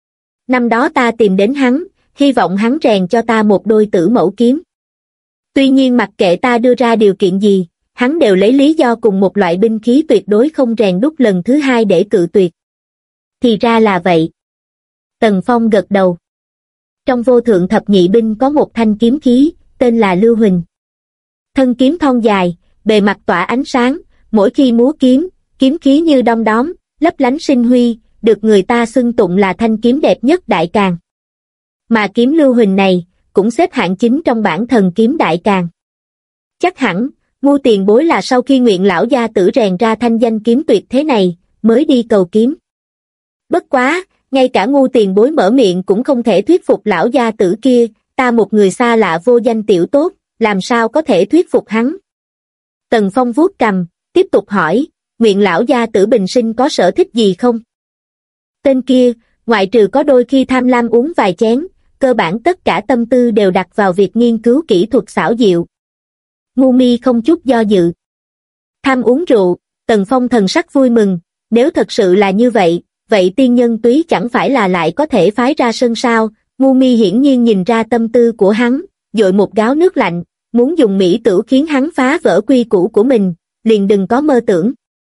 Năm đó ta tìm đến hắn, hy vọng hắn rèn cho ta một đôi tử mẫu kiếm. Tuy nhiên mặc kệ ta đưa ra điều kiện gì, hắn đều lấy lý do cùng một loại binh khí tuyệt đối không rèn đúc lần thứ hai để cự tuyệt. Thì ra là vậy. Tần Phong gật đầu. Trong vô thượng thập nhị binh có một thanh kiếm khí, tên là Lưu Huỳnh. Thân kiếm thon dài, bề mặt tỏa ánh sáng, mỗi khi múa kiếm, kiếm khí như đom đóm, lấp lánh sinh huy, được người ta xưng tụng là thanh kiếm đẹp nhất Đại Càn. Mà kiếm Lưu Huỳnh này, cũng xếp hạng chính trong bảng thần kiếm Đại Càn. Chắc hẳn, Ngu tiền bối là sau khi Nguyện lão gia tử rèn ra thanh danh kiếm tuyệt thế này, mới đi cầu kiếm. Bất quá, ngay cả Ngu tiền bối mở miệng cũng không thể thuyết phục lão gia tử kia, ta một người xa lạ vô danh tiểu tốt, làm sao có thể thuyết phục hắn. Tần Phong vuốt cằm, tiếp tục hỏi, Nguyện lão gia tử bình sinh có sở thích gì không? Tên kia, ngoại trừ có đôi khi tham lam uống vài chén, cơ bản tất cả tâm tư đều đặt vào việc nghiên cứu kỹ thuật xảo diệu. Ngu Mi không chút do dự. Tham uống rượu, Tần Phong thần sắc vui mừng, nếu thật sự là như vậy, vậy tiên nhân túy chẳng phải là lại có thể phái ra sân sao? Ngu Mi hiển nhiên nhìn ra tâm tư của hắn, dội một gáo nước lạnh, muốn dùng mỹ tử khiến hắn phá vỡ quy củ của mình, liền đừng có mơ tưởng.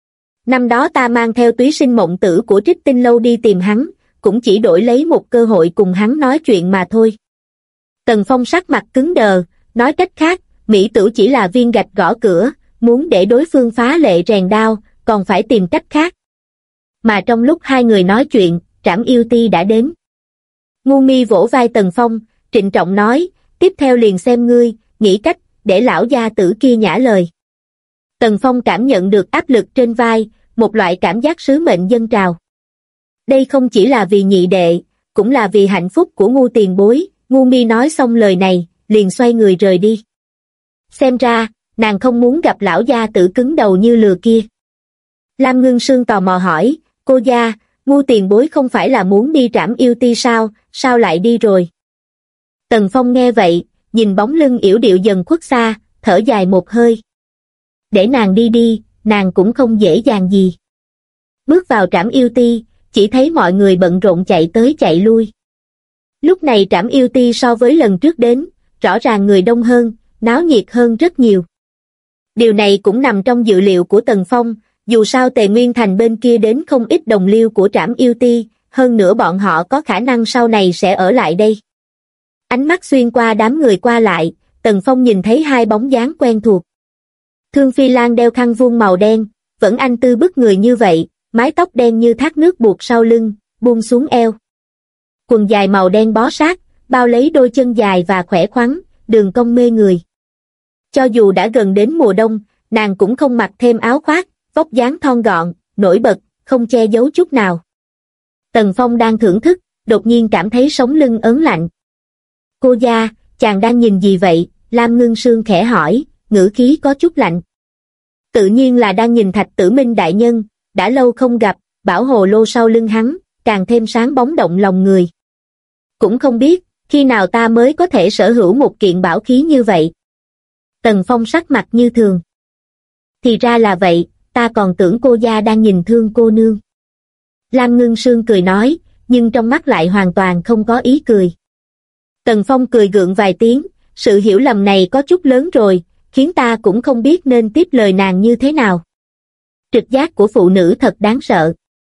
Năm đó ta mang theo túy sinh mộng tử của Trích Tinh Lâu đi tìm hắn, cũng chỉ đổi lấy một cơ hội cùng hắn nói chuyện mà thôi. Tần Phong sắc mặt cứng đờ, nói cách khác, mỹ tử chỉ là viên gạch gõ cửa, muốn để đối phương phá lệ rèn đao, còn phải tìm cách khác. Mà trong lúc hai người nói chuyện, Trảm Yêu Ti đã đến. Ngu Mi vỗ vai Tần Phong, trịnh trọng nói, tiếp theo liền xem ngươi, nghĩ cách, để lão gia tử kia nhả lời. Tần Phong cảm nhận được áp lực trên vai, một loại cảm giác sứ mệnh dâng trào. Đây không chỉ là vì nhị đệ, cũng là vì hạnh phúc của Ngu tiền bối. Ngu Mi nói xong lời này, liền xoay người rời đi. Xem ra, nàng không muốn gặp lão gia tử cứng đầu như lừa kia. Lam Ngưng Sương tò mò hỏi, cô gia, Ngu tiền bối không phải là muốn đi Trảm Yêu Ti sao, sao lại đi rồi? Tần Phong nghe vậy, nhìn bóng lưng yểu điệu dần khuất xa, thở dài một hơi. Để nàng đi đi, nàng cũng không dễ dàng gì. Bước vào Trảm Yêu Ti, chỉ thấy mọi người bận rộn chạy tới chạy lui. Lúc này Trảm Yêu Ti so với lần trước đến, rõ ràng người đông hơn, náo nhiệt hơn rất nhiều. Điều này cũng nằm trong dự liệu của Tần Phong, dù sao Tề Nguyên Thành bên kia đến không ít đồng liêu của Trảm Yêu Ti, hơn nữa bọn họ có khả năng sau này sẽ ở lại đây. Ánh mắt xuyên qua đám người qua lại, Tần Phong nhìn thấy hai bóng dáng quen thuộc. Thương Phi Lan đeo khăn vuông màu đen, vẫn anh tư bức người như vậy, mái tóc đen như thác nước buộc sau lưng, buông xuống eo. Quần dài màu đen bó sát, bao lấy đôi chân dài và khỏe khoắn, đường cong mê người. Cho dù đã gần đến mùa đông, nàng cũng không mặc thêm áo khoác, vóc dáng thon gọn, nổi bật, không che giấu chút nào. Tần Phong đang thưởng thức, đột nhiên cảm thấy sống lưng ớn lạnh. Cô gia, chàng đang nhìn gì vậy? Lam Ngưng Sương khẽ hỏi, ngữ khí có chút lạnh. Tự nhiên là đang nhìn Thạch Tử Minh đại nhân, đã lâu không gặp, bảo hồ lô sau lưng hắn, càng thêm sáng bóng động lòng người. Cũng không biết, khi nào ta mới có thể sở hữu một kiện bảo khí như vậy. Tần Phong sắc mặt như thường. Thì ra là vậy, ta còn tưởng cô gia đang nhìn thương cô nương. Lam Ngưng Sương cười nói, nhưng trong mắt lại hoàn toàn không có ý cười. Tần Phong cười gượng vài tiếng, sự hiểu lầm này có chút lớn rồi, khiến ta cũng không biết nên tiếp lời nàng như thế nào. Trực giác của phụ nữ thật đáng sợ.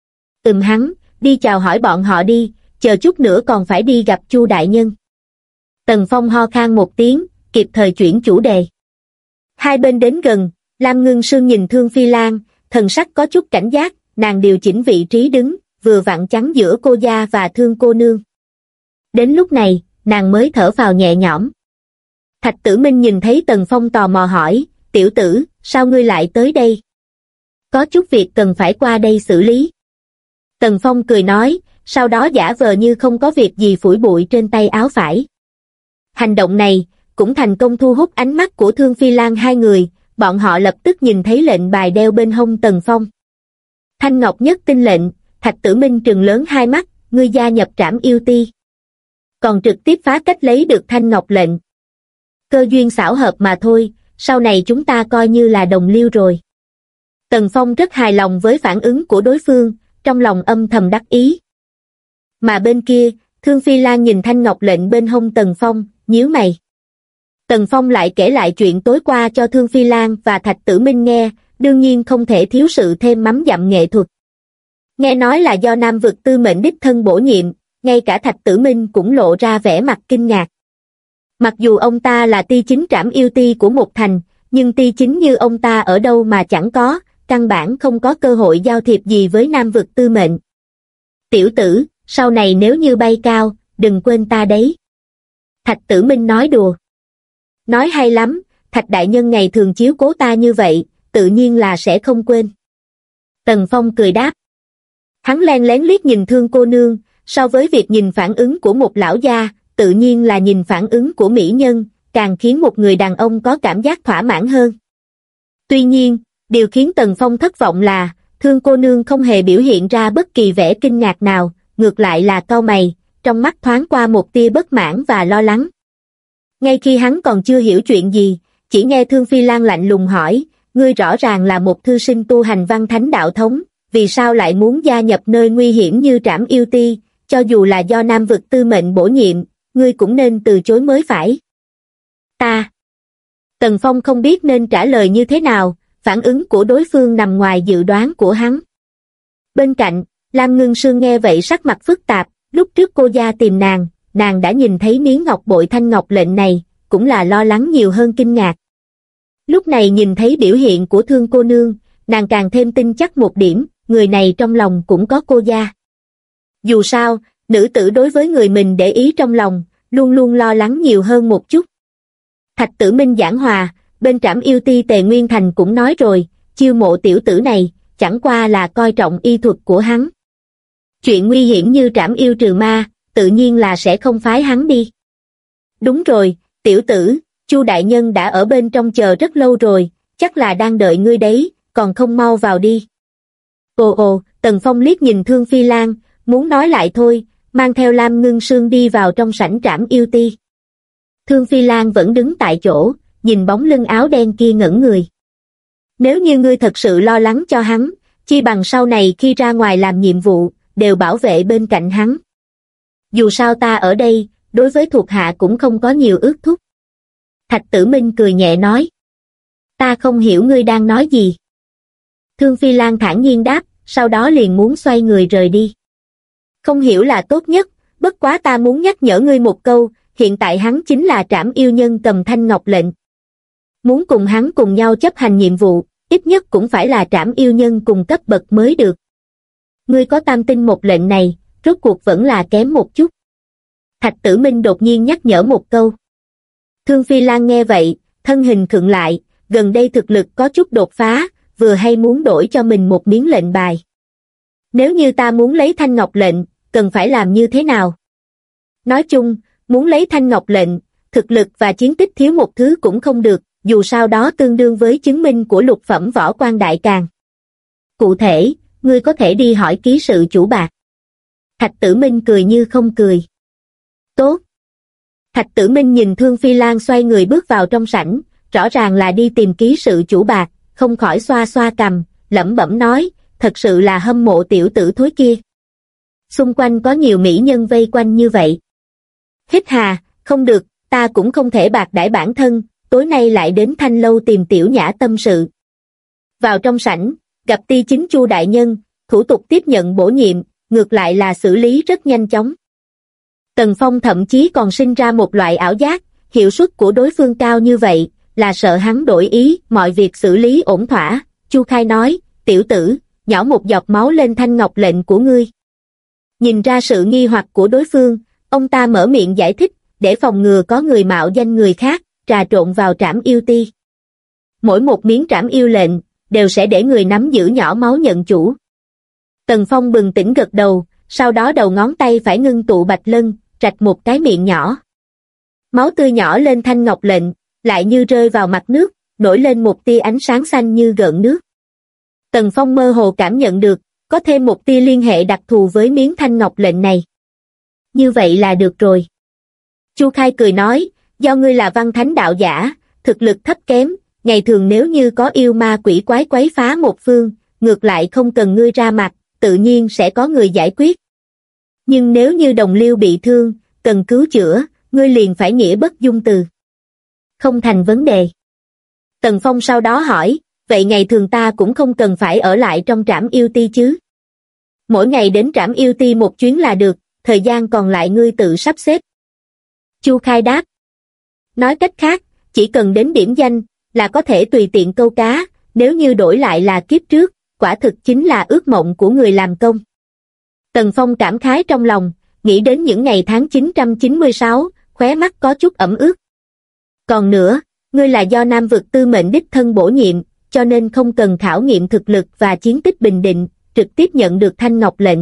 Hắn, đi chào hỏi bọn họ đi, chờ chút nữa còn phải đi gặp Chu đại nhân. Tần Phong ho khan một tiếng, kịp thời chuyển chủ đề. Hai bên đến gần, Lam Ngưng Sương nhìn Thương Phi Lan, thần sắc có chút cảnh giác, nàng điều chỉnh vị trí đứng, vừa vặn chắn giữa cô gia và Thương cô nương. Đến lúc này, nàng mới thở phào nhẹ nhõm. Thạch Tử Minh nhìn thấy Tần Phong tò mò hỏi, tiểu tử, sao ngươi lại tới đây? Có chút việc cần phải qua đây xử lý. Tần Phong cười nói, sau đó giả vờ như không có việc gì phủi bụi trên tay áo phải. Hành động này, cũng thành công thu hút ánh mắt của Thương Phi Lan hai người, bọn họ lập tức nhìn thấy lệnh bài đeo bên hông Tần Phong. Thanh Ngọc Nhất Tinh lệnh, Thạch Tử Minh trừng lớn hai mắt, ngươi gia nhập Trảm Yêu Ti. Còn trực tiếp phá cách lấy được Thanh Ngọc lệnh. Cơ duyên xảo hợp mà thôi, sau này chúng ta coi như là đồng liêu rồi. Tần Phong rất hài lòng với phản ứng của đối phương, trong lòng âm thầm đắc ý. Mà bên kia, Thương Phi Lan nhìn Thanh Ngọc lệnh bên hông Tần Phong, nhíu mày. Tần Phong lại kể lại chuyện tối qua cho Thương Phi Lan và Thạch Tử Minh nghe, đương nhiên không thể thiếu sự thêm mắm dặm nghệ thuật. Nghe nói là do Nam Vực Tư mệnh đích thân bổ nhiệm, ngay cả Thạch Tử Minh cũng lộ ra vẻ mặt kinh ngạc. Mặc dù ông ta là ti chính trảm yêu ti của một thành, nhưng ti chính như ông ta ở đâu mà chẳng có, căn bản không có cơ hội giao thiệp gì với Nam vực tư mệnh. Tiểu tử, sau này nếu như bay cao, đừng quên ta đấy. Thạch Tử Minh nói đùa. Nói hay lắm, Thạch đại nhân ngày thường chiếu cố ta như vậy, tự nhiên là sẽ không quên. Tần Phong cười đáp. Hắn len lén liếc nhìn Thương cô nương, so với việc nhìn phản ứng của một lão gia, tự nhiên là nhìn phản ứng của mỹ nhân, càng khiến một người đàn ông có cảm giác thỏa mãn hơn. Tuy nhiên, điều khiến Tần Phong thất vọng là, Thương cô nương không hề biểu hiện ra bất kỳ vẻ kinh ngạc nào, ngược lại là cau mày, trong mắt thoáng qua một tia bất mãn và lo lắng. Ngay khi hắn còn chưa hiểu chuyện gì, chỉ nghe Thương Phi Lan lạnh lùng hỏi, ngươi rõ ràng là một thư sinh tu hành văn thánh đạo thống, vì sao lại muốn gia nhập nơi nguy hiểm như Trảm Yêu Ti, cho dù là do Nam vực tư mệnh bổ nhiệm, ngươi cũng nên từ chối mới phải. Ta. Tần Phong không biết nên trả lời như thế nào, phản ứng của đối phương nằm ngoài dự đoán của hắn. Bên cạnh, Lam Ngưng Sương nghe vậy sắc mặt phức tạp, lúc trước cô gia tìm nàng đã nhìn thấy miếng ngọc bội thanh ngọc lệnh này, cũng là lo lắng nhiều hơn kinh ngạc. Lúc này nhìn thấy biểu hiện của Thương cô nương, nàng càng thêm tin chắc một điểm, người này trong lòng cũng có cô gia. Dù sao, nữ tử đối với người mình để ý trong lòng, luôn luôn lo lắng nhiều hơn một chút. Thạch Tử Minh giảng hòa, bên Trảm Yêu Ti Tề Nguyên Thành cũng nói rồi, chiêu mộ tiểu tử này, chẳng qua là coi trọng y thuật của hắn. Chuyện nguy hiểm như Trảm Yêu trừ ma, tự nhiên là sẽ không phái hắn đi. Đúng rồi, tiểu tử, Chu đại nhân đã ở bên trong chờ rất lâu rồi, chắc là đang đợi ngươi đấy, còn không mau vào đi. Ồ, Tần Phong liếc nhìn Thương Phi Lan, muốn nói lại thôi, mang theo Lam Ngưng Sương đi vào trong sảnh Trảm Yêu Ti. Thương Phi Lan vẫn đứng tại chỗ, nhìn bóng lưng áo đen kia ngẩn người. Nếu như ngươi thật sự lo lắng cho hắn, chi bằng sau này khi ra ngoài làm nhiệm vụ, đều bảo vệ bên cạnh hắn. Dù sao ta ở đây, đối với thuộc hạ cũng không có nhiều ước thúc. Thạch Tử Minh cười nhẹ nói. Ta không hiểu ngươi đang nói gì. Thương Phi Lan thản nhiên đáp, sau đó liền muốn xoay người rời đi. Không hiểu là tốt nhất, bất quá ta muốn nhắc nhở ngươi một câu, hiện tại hắn chính là Trảm Yêu nhân cầm thanh ngọc lệnh. Muốn cùng hắn cùng nhau chấp hành nhiệm vụ, ít nhất cũng phải là Trảm Yêu nhân cùng cấp bậc mới được. Ngươi có tam tinh một lệnh này, rốt cuộc vẫn là kém một chút. Thạch Tử Minh đột nhiên nhắc nhở một câu. Thương Phi Lan nghe vậy, thân hình khựng lại, gần đây thực lực có chút đột phá, vừa hay muốn đổi cho mình một miếng lệnh bài. Nếu như ta muốn lấy thanh ngọc lệnh, cần phải làm như thế nào? Nói chung, muốn lấy thanh ngọc lệnh, thực lực và chiến tích thiếu một thứ cũng không được, dù sao đó tương đương với chứng minh của lục phẩm võ quan đại càn. Cụ thể, ngươi có thể đi hỏi ký sự chủ bạc. Thạch Tử Minh cười như không cười. Tốt. Thạch Tử Minh nhìn Thương Phi Lan xoay người bước vào trong sảnh, rõ ràng là đi tìm ký sự chủ bạc, không khỏi xoa xoa cằm, lẩm bẩm nói, thật sự là hâm mộ tiểu tử thối kia. Xung quanh có nhiều mỹ nhân vây quanh như vậy. Hít hà, không được, ta cũng không thể bạc đãi bản thân, tối nay lại đến Thanh lâu tìm tiểu nhã tâm sự. Vào trong sảnh, gặp ti chính Chu đại nhân, thủ tục tiếp nhận bổ nhiệm, ngược lại là xử lý rất nhanh chóng. Tần Phong thậm chí còn sinh ra một loại ảo giác, hiệu suất của đối phương cao như vậy, là sợ hắn đổi ý, mọi việc xử lý ổn thỏa. Chu Khai nói, tiểu tử, nhỏ một giọt máu lên thanh ngọc lệnh của ngươi. Nhìn ra sự nghi hoặc của đối phương, ông ta mở miệng giải thích, để phòng ngừa có người mạo danh người khác, trà trộn vào Trảm Yêu Ti. Mỗi một miếng Trảm Yêu lệnh, đều sẽ để người nắm giữ nhỏ máu nhận chủ. Tần Phong bừng tỉnh gật đầu, sau đó đầu ngón tay phải ngưng tụ bạch lân, rạch một cái miệng nhỏ. Máu tươi nhỏ lên thanh ngọc lệnh, lại như rơi vào mặt nước, nổi lên một tia ánh sáng xanh như gợn nước. Tần Phong mơ hồ cảm nhận được, có thêm một tia liên hệ đặc thù với miếng thanh ngọc lệnh này. Như vậy là được rồi. Chu Khai cười nói, do ngươi là văn thánh đạo giả, thực lực thấp kém, ngày thường nếu như có yêu ma quỷ quái quấy phá một phương, ngược lại không cần ngươi ra mặt, tự nhiên sẽ có người giải quyết. Nhưng nếu như đồng liêu bị thương, cần cứu chữa, ngươi liền phải nghĩa bất dung từ. Không thành vấn đề. Tần Phong sau đó hỏi, vậy ngày thường ta cũng không cần phải ở lại trong Trảm Yêu Ti chứ? Mỗi ngày đến Trảm Yêu Ti một chuyến là được, thời gian còn lại ngươi tự sắp xếp. Chu Khai đáp. Nói cách khác, chỉ cần đến điểm danh, là có thể tùy tiện câu cá, nếu như đổi lại là kiếp trước, quả thực chính là ước mộng của người làm công. Tần Phong cảm khái trong lòng, nghĩ đến những ngày tháng 996, khóe mắt có chút ẩm ướt. Còn nữa, ngươi là do Nam vực tư mệnh đích thân bổ nhiệm, cho nên không cần khảo nghiệm thực lực và chiến tích bình định, trực tiếp nhận được thanh ngọc lệnh.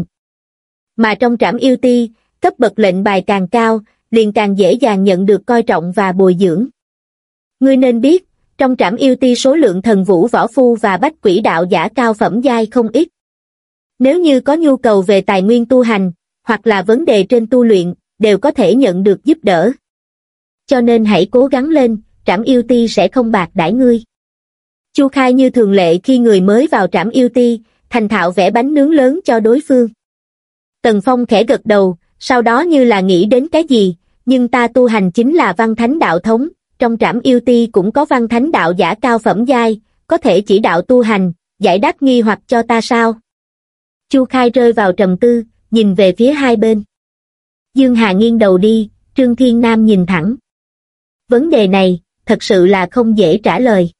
Mà trong trảm yêu ti, cấp bậc lệnh bài càng cao, liền càng dễ dàng nhận được coi trọng và bồi dưỡng. Ngươi nên biết, trong trảm yêu ti số lượng thần vũ võ phu và bách quỷ đạo giả cao phẩm giai không ít. Nếu như có nhu cầu về tài nguyên tu hành, hoặc là vấn đề trên tu luyện, đều có thể nhận được giúp đỡ. Cho nên hãy cố gắng lên, trảm yêu ti sẽ không bạc đãi ngươi. Chu Khai như thường lệ khi người mới vào trảm yêu ti, thành thạo vẽ bánh nướng lớn cho đối phương. Tần Phong khẽ gật đầu, sau đó như là nghĩ đến cái gì, nhưng ta tu hành chính là văn thánh đạo thống, trong trảm yêu ti cũng có văn thánh đạo giả cao phẩm giai, có thể chỉ đạo tu hành, giải đáp nghi hoặc cho ta sao? Chu Khai rơi vào trầm tư, nhìn về phía hai bên. Dương Hà nghiêng đầu đi, Trương Thiên Nam nhìn thẳng. Vấn đề này, thật sự là không dễ trả lời.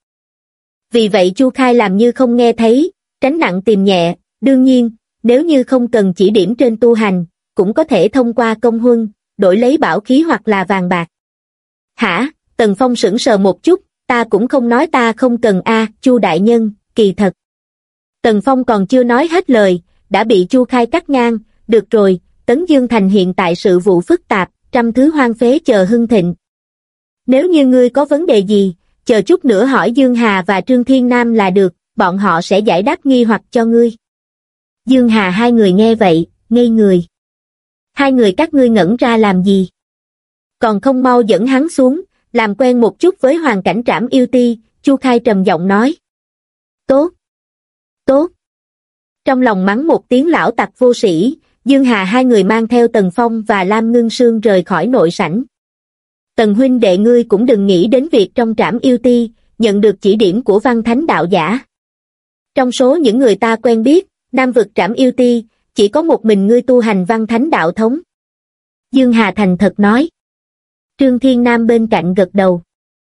Vì vậy Chu Khai làm như không nghe thấy, tránh nặng tìm nhẹ, đương nhiên, nếu như không cần chỉ điểm trên tu hành, cũng có thể thông qua công huân, đổi lấy bảo khí hoặc là vàng bạc. Hả? Tần Phong sững sờ một chút, ta cũng không nói ta không cần Chu đại nhân, kỳ thật. Tần Phong còn chưa nói hết lời, đã bị Chu Khai cắt ngang, được rồi, Tấn Dương Thành hiện tại sự vụ phức tạp, trăm thứ hoang phế chờ hưng thịnh. Nếu như ngươi có vấn đề gì, chờ chút nữa hỏi Dương Hà và Trương Thiên Nam là được, bọn họ sẽ giải đáp nghi hoặc cho ngươi. Dương Hà hai người nghe vậy, ngây người. Hai người các ngươi ngẩn ra làm gì? Còn không mau dẫn hắn xuống, làm quen một chút với hoàn cảnh trảm yêu ti, Chu Khai trầm giọng nói. Tốt. Tốt. Trong lòng mắng một tiếng lão tặc vô sĩ, Dương Hà hai người mang theo Tần Phong và Lam Ngưng Sương rời khỏi nội sảnh. Tần huynh đệ ngươi cũng đừng nghĩ đến việc trong trảm yêu ti, nhận được chỉ điểm của văn thánh đạo giả. Trong số những người ta quen biết, Nam vực trảm yêu ti, chỉ có một mình ngươi tu hành văn thánh đạo thống. Dương Hà thành thật nói. Trương Thiên Nam bên cạnh gật đầu.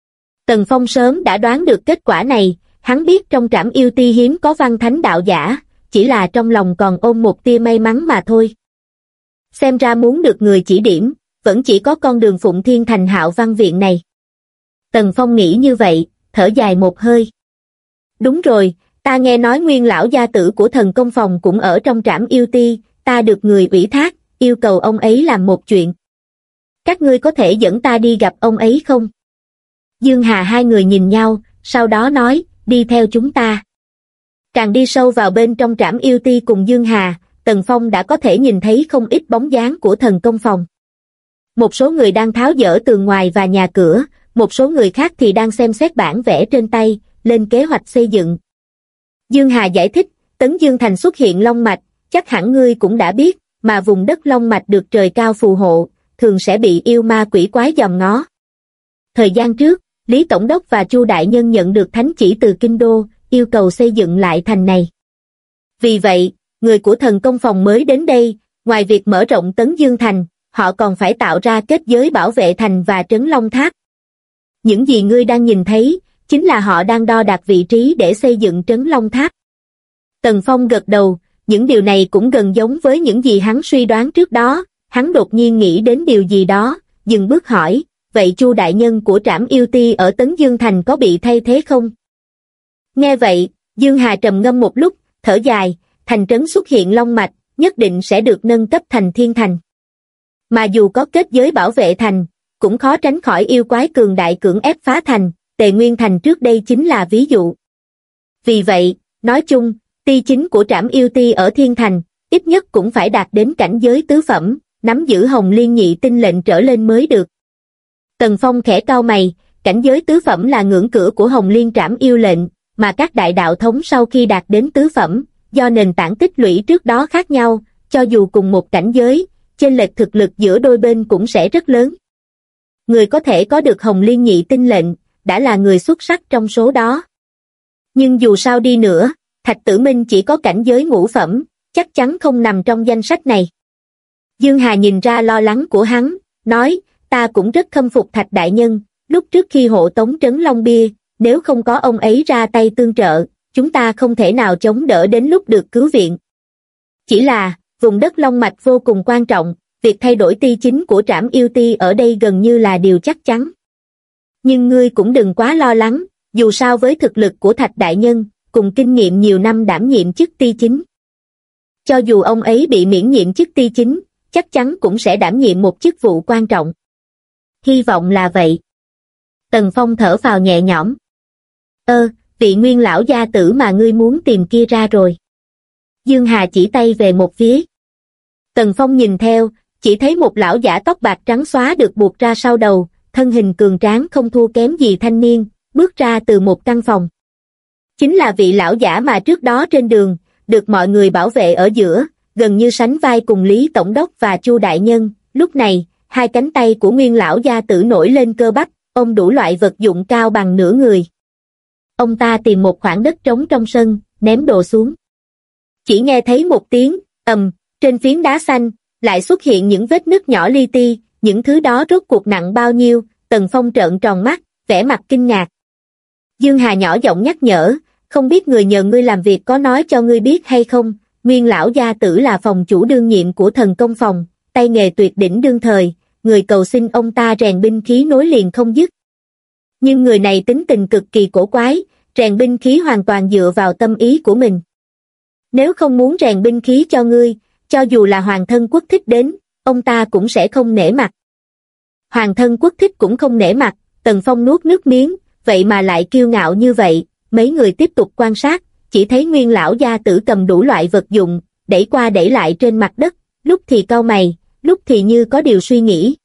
Tần Phong sớm đã đoán được kết quả này, hắn biết trong trảm yêu ti hiếm có văn thánh đạo giả, chỉ là trong lòng còn ôm một tia may mắn mà thôi. Xem ra muốn được người chỉ điểm, vẫn chỉ có con đường Phụng Thiên Thành Hạo Văn Viện này. Tần Phong nghĩ như vậy, thở dài một hơi. Đúng rồi, ta nghe nói nguyên lão gia tử của thần công phòng cũng ở trong trảm yêu ti, ta được người ủy thác, yêu cầu ông ấy làm một chuyện. Các ngươi có thể dẫn ta đi gặp ông ấy không? Dương Hà hai người nhìn nhau, sau đó nói, đi theo chúng ta. Càng đi sâu vào bên trong trảm yêu ti cùng Dương Hà, Tần Phong đã có thể nhìn thấy không ít bóng dáng của thần công phòng. Một số người đang tháo dỡ tường ngoài và nhà cửa, một số người khác thì đang xem xét bản vẽ trên tay, lên kế hoạch xây dựng. Dương Hà giải thích, Tấn Dương Thành xuất hiện long mạch, chắc hẳn ngươi cũng đã biết, mà vùng đất long mạch được trời cao phù hộ, thường sẽ bị yêu ma quỷ quái dòm ngó. Thời gian trước, Lý Tổng đốc và Chu Đại Nhân nhận được thánh chỉ từ Kinh Đô, yêu cầu xây dựng lại thành này. Vì vậy, người của thần công phòng mới đến đây, ngoài việc mở rộng Tấn Dương Thành, họ còn phải tạo ra kết giới bảo vệ thành và trấn Long Tháp. Những gì ngươi đang nhìn thấy, chính là họ đang đo đạc vị trí để xây dựng trấn Long Tháp. Tần Phong gật đầu, những điều này cũng gần giống với những gì hắn suy đoán trước đó, hắn đột nhiên nghĩ đến điều gì đó, dừng bước hỏi, vậy Chu đại nhân của trảm yêu ti ở Tấn Dương Thành có bị thay thế không? Nghe vậy, Dương Hà trầm ngâm một lúc, thở dài, thành trấn xuất hiện long mạch, nhất định sẽ được nâng cấp thành thiên thành. Mà dù có kết giới bảo vệ thành, cũng khó tránh khỏi yêu quái cường đại cưỡng ép phá thành, Tề Nguyên Thành trước đây chính là ví dụ. Vì vậy, nói chung, ti chính của trảm yêu ti ở thiên thành, ít nhất cũng phải đạt đến cảnh giới tứ phẩm, nắm giữ hồng liên nhị tinh lệnh trở lên mới được. Tần Phong khẽ cau mày, cảnh giới tứ phẩm là ngưỡng cửa của hồng liên trảm yêu lệnh, mà các đại đạo thống sau khi đạt đến tứ phẩm, do nền tảng tích lũy trước đó khác nhau, cho dù cùng một cảnh giới, chênh lệch thực lực giữa đôi bên cũng sẽ rất lớn. Người có thể có được hồng liên nhị tinh lệnh, đã là người xuất sắc trong số đó. Nhưng dù sao đi nữa, Thạch Tử Minh chỉ có cảnh giới ngũ phẩm, chắc chắn không nằm trong danh sách này. Dương Hà nhìn ra lo lắng của hắn, nói, ta cũng rất khâm phục Thạch đại nhân, lúc trước khi hộ tống trấn Long Bia, nếu không có ông ấy ra tay tương trợ, chúng ta không thể nào chống đỡ đến lúc được cứu viện. Chỉ là, vùng đất Long Mạch vô cùng quan trọng, việc thay đổi ti chính của Trảm Yêu Ti ở đây gần như là điều chắc chắn. Nhưng ngươi cũng đừng quá lo lắng, dù sao với thực lực của Thạch Đại Nhân, cùng kinh nghiệm nhiều năm đảm nhiệm chức ti chính. Cho dù ông ấy bị miễn nhiệm chức ti chính, chắc chắn cũng sẽ đảm nhiệm một chức vụ quan trọng. Hy vọng là vậy. Tần Phong thở phào nhẹ nhõm. Vị Nguyên lão gia tử mà ngươi muốn tìm kia ra rồi. Dương Hà chỉ tay về một phía. Tần Phong nhìn theo, chỉ thấy một lão giả tóc bạc trắng xóa được buộc ra sau đầu, thân hình cường tráng không thua kém gì thanh niên, bước ra từ một căn phòng. Chính là vị lão giả mà trước đó trên đường, được mọi người bảo vệ ở giữa, gần như sánh vai cùng Lý Tổng đốc và Chu Đại Nhân. Lúc này, hai cánh tay của Nguyên lão gia tử nổi lên cơ bắp, ôm đủ loại vật dụng cao bằng nửa người. Ông ta tìm một khoảng đất trống trong sân, ném đồ xuống. Chỉ nghe thấy một tiếng, ầm, trên phiến đá xanh, lại xuất hiện những vết nứt nhỏ li ti, những thứ đó rốt cuộc nặng bao nhiêu, Tần Phong trợn tròn mắt, vẻ mặt kinh ngạc. Dương Hà nhỏ giọng nhắc nhở, không biết người nhờ ngươi làm việc có nói cho ngươi biết hay không, Nguyên lão gia tử là phòng chủ đương nhiệm của thần công phòng, tay nghề tuyệt đỉnh đương thời, người cầu xin ông ta rèn binh khí nối liền không dứt. Nhưng người này tính tình cực kỳ cổ quái, rèn binh khí hoàn toàn dựa vào tâm ý của mình. Nếu không muốn rèn binh khí cho ngươi, cho dù là Hoàng thân quốc thích đến, ông ta cũng sẽ không nể mặt. Hoàng thân quốc thích cũng không nể mặt, Tần Phong nuốt nước miếng, vậy mà lại kiêu ngạo như vậy. Mấy người tiếp tục quan sát, chỉ thấy Nguyên lão gia tử cầm đủ loại vật dụng, đẩy qua đẩy lại trên mặt đất, lúc thì cau mày, lúc thì như có điều suy nghĩ.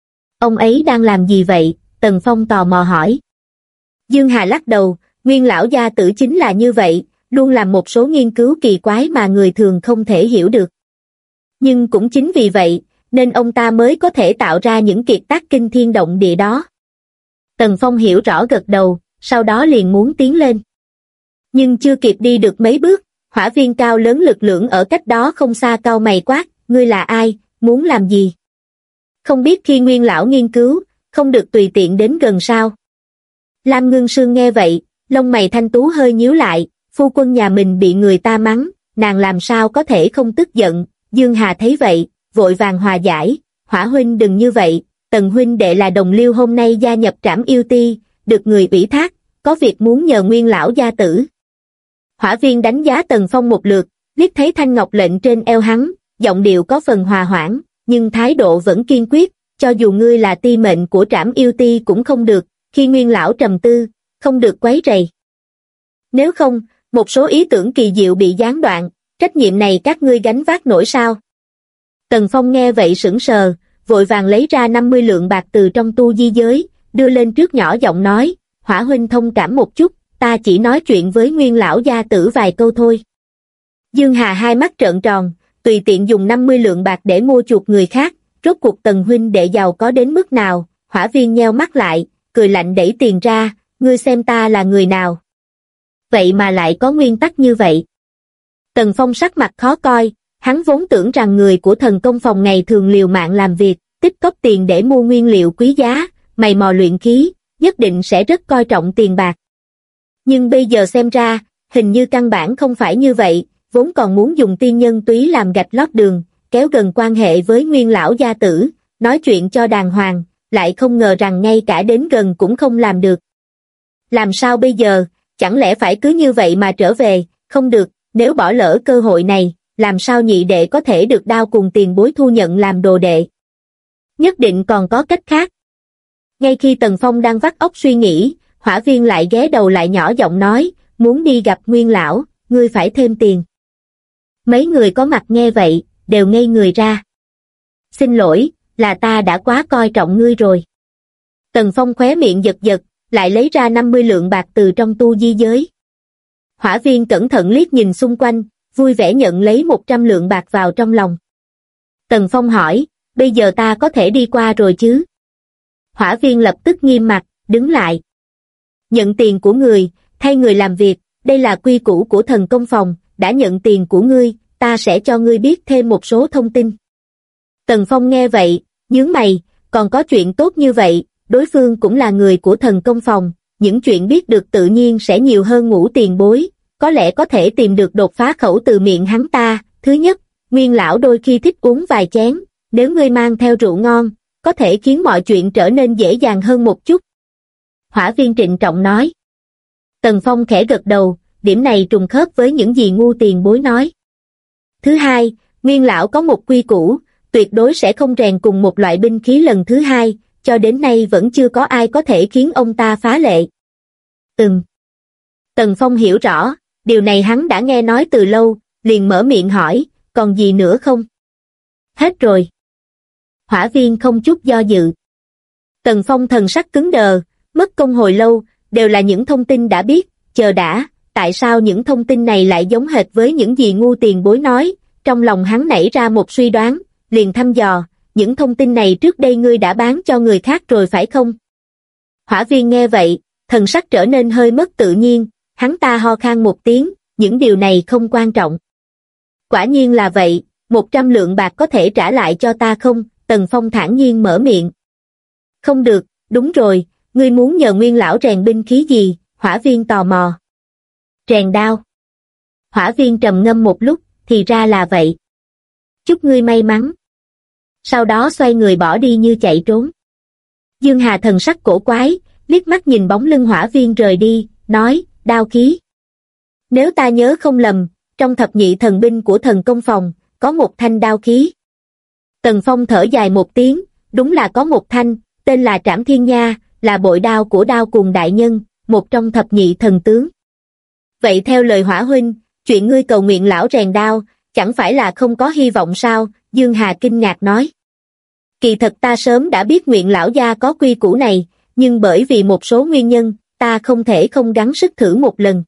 Ông ấy đang làm gì vậy? Tần Phong tò mò hỏi. Dương Hà lắc đầu, Nguyên lão gia tử chính là như vậy, luôn làm một số nghiên cứu kỳ quái mà người thường không thể hiểu được. Nhưng cũng chính vì vậy, nên ông ta mới có thể tạo ra những kiệt tác kinh thiên động địa đó. Tần Phong hiểu rõ gật đầu, sau đó liền muốn tiến lên. Nhưng chưa kịp đi được mấy bước, hỏa viên cao lớn lực lưỡng ở cách đó không xa cau mày quát, ngươi là ai, muốn làm gì? Không biết khi Nguyên lão nghiên cứu, không được tùy tiện đến gần sao? Lam Ngưng Sương nghe vậy, lông mày thanh tú hơi nhíu lại, phu quân nhà mình bị người ta mắng, nàng làm sao có thể không tức giận. Dương Hà thấy vậy, vội vàng hòa giải, Hỏa huynh đừng như vậy, Tần huynh đệ là đồng liêu hôm nay gia nhập Trảm Yêu Ti, được người ủy thác, có việc muốn nhờ Nguyên lão gia tử. Hỏa viên đánh giá Tần Phong một lượt, liếc thấy thanh ngọc lệnh trên eo hắn, giọng điệu có phần hòa hoãn, nhưng thái độ vẫn kiên quyết, cho dù ngươi là ti mệnh của Trảm Yêu Ti cũng không được, khi Nguyên lão trầm tư, không được quấy rầy. Nếu không, một số ý tưởng kỳ diệu bị gián đoạn, trách nhiệm này các ngươi gánh vác nổi sao? Tần Phong nghe vậy sững sờ, vội vàng lấy ra 50 lượng bạc từ trong tu di giới, đưa lên trước nhỏ giọng nói, Hỏa huynh thông cảm một chút, ta chỉ nói chuyện với Nguyên lão gia tử vài câu thôi. Dương Hà hai mắt trợn tròn, tùy tiện dùng 50 lượng bạc để mua chuộc người khác, rốt cuộc Tần huynh đệ giàu có đến mức nào? Hỏa viên nheo mắt lại, cười lạnh đẩy tiền ra, ngươi xem ta là người nào? Vậy mà lại có nguyên tắc như vậy. Tần Phong sắc mặt khó coi, hắn vốn tưởng rằng người của thần công phòng ngày thường liều mạng làm việc, tích cóp tiền để mua nguyên liệu quý giá, mày mò luyện khí, nhất định sẽ rất coi trọng tiền bạc. Nhưng bây giờ xem ra, hình như căn bản không phải như vậy, vốn còn muốn dùng tiên nhân túy làm gạch lót đường, kéo gần quan hệ với Nguyên lão gia tử, nói chuyện cho đàng hoàng, lại không ngờ rằng ngay cả đến gần cũng không làm được. Làm sao bây giờ, chẳng lẽ phải cứ như vậy mà trở về? Không được, nếu bỏ lỡ cơ hội này, làm sao nhị đệ có thể được Đao cùng tiền bối thu nhận làm đồ đệ? Nhất định còn có cách khác. Ngay khi Tần Phong đang vắt óc suy nghĩ, Hỏa viên lại ghé đầu lại nhỏ giọng nói, muốn đi gặp Nguyên lão, ngươi phải thêm tiền. Mấy người có mặt nghe vậy, đều ngây người ra. Xin lỗi, là ta đã quá coi trọng ngươi rồi. Tần Phong khóe miệng giật giật, lại lấy ra 50 lượng bạc từ trong tu di giới. Hỏa viên cẩn thận liếc nhìn xung quanh, vui vẻ nhận lấy 100 lượng bạc vào trong lòng. Tần Phong hỏi, bây giờ ta có thể đi qua rồi chứ? Hỏa viên lập tức nghiêm mặt, đứng lại. Nhận tiền của người, thay người làm việc, đây là quy củ của thần công phòng, đã nhận tiền của ngươi, ta sẽ cho ngươi biết thêm một số thông tin. Tần Phong nghe vậy, nhướng mày, còn có chuyện tốt như vậy, đối phương cũng là người của thần công phòng, những chuyện biết được tự nhiên sẽ nhiều hơn Ngũ tiền bối, có lẽ có thể tìm được đột phá khẩu từ miệng hắn ta. Thứ nhất, Nguyên lão đôi khi thích uống vài chén, nếu ngươi mang theo rượu ngon, có thể khiến mọi chuyện trở nên dễ dàng hơn một chút. Hỏa Viên trịnh trọng nói. Tần Phong khẽ gật đầu, điểm này trùng khớp với những gì Ngũ tiền bối nói. Thứ hai, Nguyên lão có một quy củ, tuyệt đối sẽ không rèn cùng một loại binh khí lần thứ hai, cho đến nay vẫn chưa có ai có thể khiến ông ta phá lệ. Tần Phong hiểu rõ, điều này hắn đã nghe nói từ lâu, liền mở miệng hỏi, còn gì nữa không? Hết rồi. Hỏa Viên không chút do dự. Tần Phong thần sắc cứng đờ, mất công hồi lâu, đều là những thông tin đã biết, chờ đã, tại sao những thông tin này lại giống hệt với những gì Ngũ tiền bối nói? Trong lòng hắn nảy ra một suy đoán, liền thăm dò, những thông tin này trước đây ngươi đã bán cho người khác rồi phải không? Hỏa Viên nghe vậy, thần sắc trở nên hơi mất tự nhiên, hắn ta ho khan một tiếng, những điều này không quan trọng. Quả nhiên là vậy, 100 lượng bạc có thể trả lại cho ta không? Tần Phong thản nhiên mở miệng. Không được, đúng rồi, ngươi muốn nhờ Nguyên lão rèn binh khí gì? Hỏa Viên tò mò. Rèn đao. Hỏa Viên trầm ngâm một lúc, thì ra là vậy. Chúc ngươi may mắn. Sau đó xoay người bỏ đi như chạy trốn. Dương Hà thần sắc cổ quái, liếc mắt nhìn bóng lưng Hỏa Viên rời đi, nói, đao khí. Nếu ta nhớ không lầm, trong thập nhị thần binh của thần công phòng, có một thanh đao khí. Tần Phong thở dài một tiếng, đúng là có một thanh, tên là Trảm Thiên Nha, là bội đao của Đao Cùng đại nhân, một trong thập nhị thần tướng. Vậy theo lời Hỏa huynh, chuyện ngươi cầu nguyện lão rèn đao, chẳng phải là không có hy vọng sao? Dương Hà kinh ngạc nói. Kỳ thật ta sớm đã biết nguyện lão gia có quy củ này, nhưng bởi vì một số nguyên nhân, ta không thể không gắng sức thử một lần.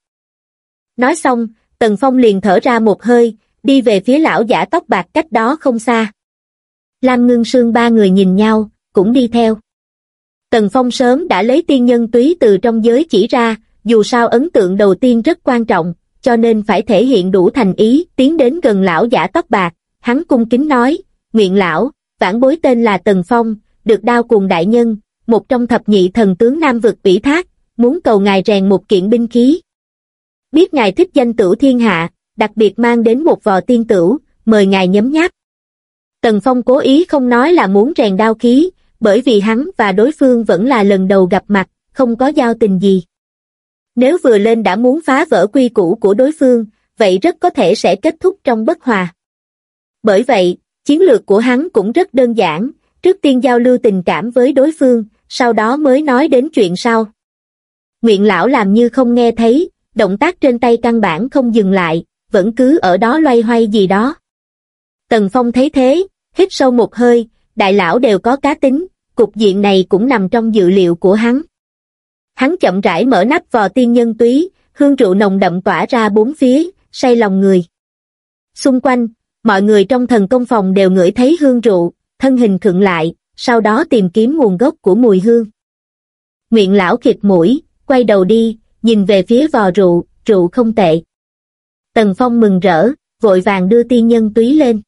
Nói xong, Tần Phong liền thở ra một hơi, đi về phía lão giả tóc bạc cách đó không xa. Lam Ngưng Sương ba người nhìn nhau, cũng đi theo. Tần Phong sớm đã lấy tiên nhân túy từ trong giới chỉ ra, dù sao ấn tượng đầu tiên rất quan trọng, cho nên phải thể hiện đủ thành ý, tiến đến gần lão giả tóc bạc, hắn cung kính nói, nguyện lão, vãn bối tên là Tần Phong, được Đao Cùng đại nhân, một trong thập nhị thần tướng Nam vực ủy thác, muốn cầu ngài rèn một kiện binh khí. Biết ngài thích danh tửu thiên hạ, đặc biệt mang đến một vò tiên tửu, mời ngài nhấm nháp. Tần Phong cố ý không nói là muốn rèn đao khí, bởi vì hắn và đối phương vẫn là lần đầu gặp mặt, không có giao tình gì. Nếu vừa lên đã muốn phá vỡ quy củ của đối phương, vậy rất có thể sẽ kết thúc trong bất hòa. Bởi vậy, chiến lược của hắn cũng rất đơn giản, trước tiên giao lưu tình cảm với đối phương, sau đó mới nói đến chuyện sau. Nguyện lão làm như không nghe thấy, động tác trên tay căn bản không dừng lại, vẫn cứ ở đó loay hoay gì đó. Tần Phong thấy thế, hít sâu một hơi, đại lão đều có cá tính, cục diện này cũng nằm trong dự liệu của hắn. Hắn chậm rãi mở nắp vò tiên nhân túy, hương rượu nồng đậm tỏa ra bốn phía, say lòng người. Xung quanh, mọi người trong thần công phòng đều ngửi thấy hương rượu, thân hình khựng lại, sau đó tìm kiếm nguồn gốc của mùi hương. Nguyện lão khịt mũi, quay đầu đi, nhìn về phía vò rượu, rượu không tệ. Tần Phong mừng rỡ, vội vàng đưa tiên nhân túy lên.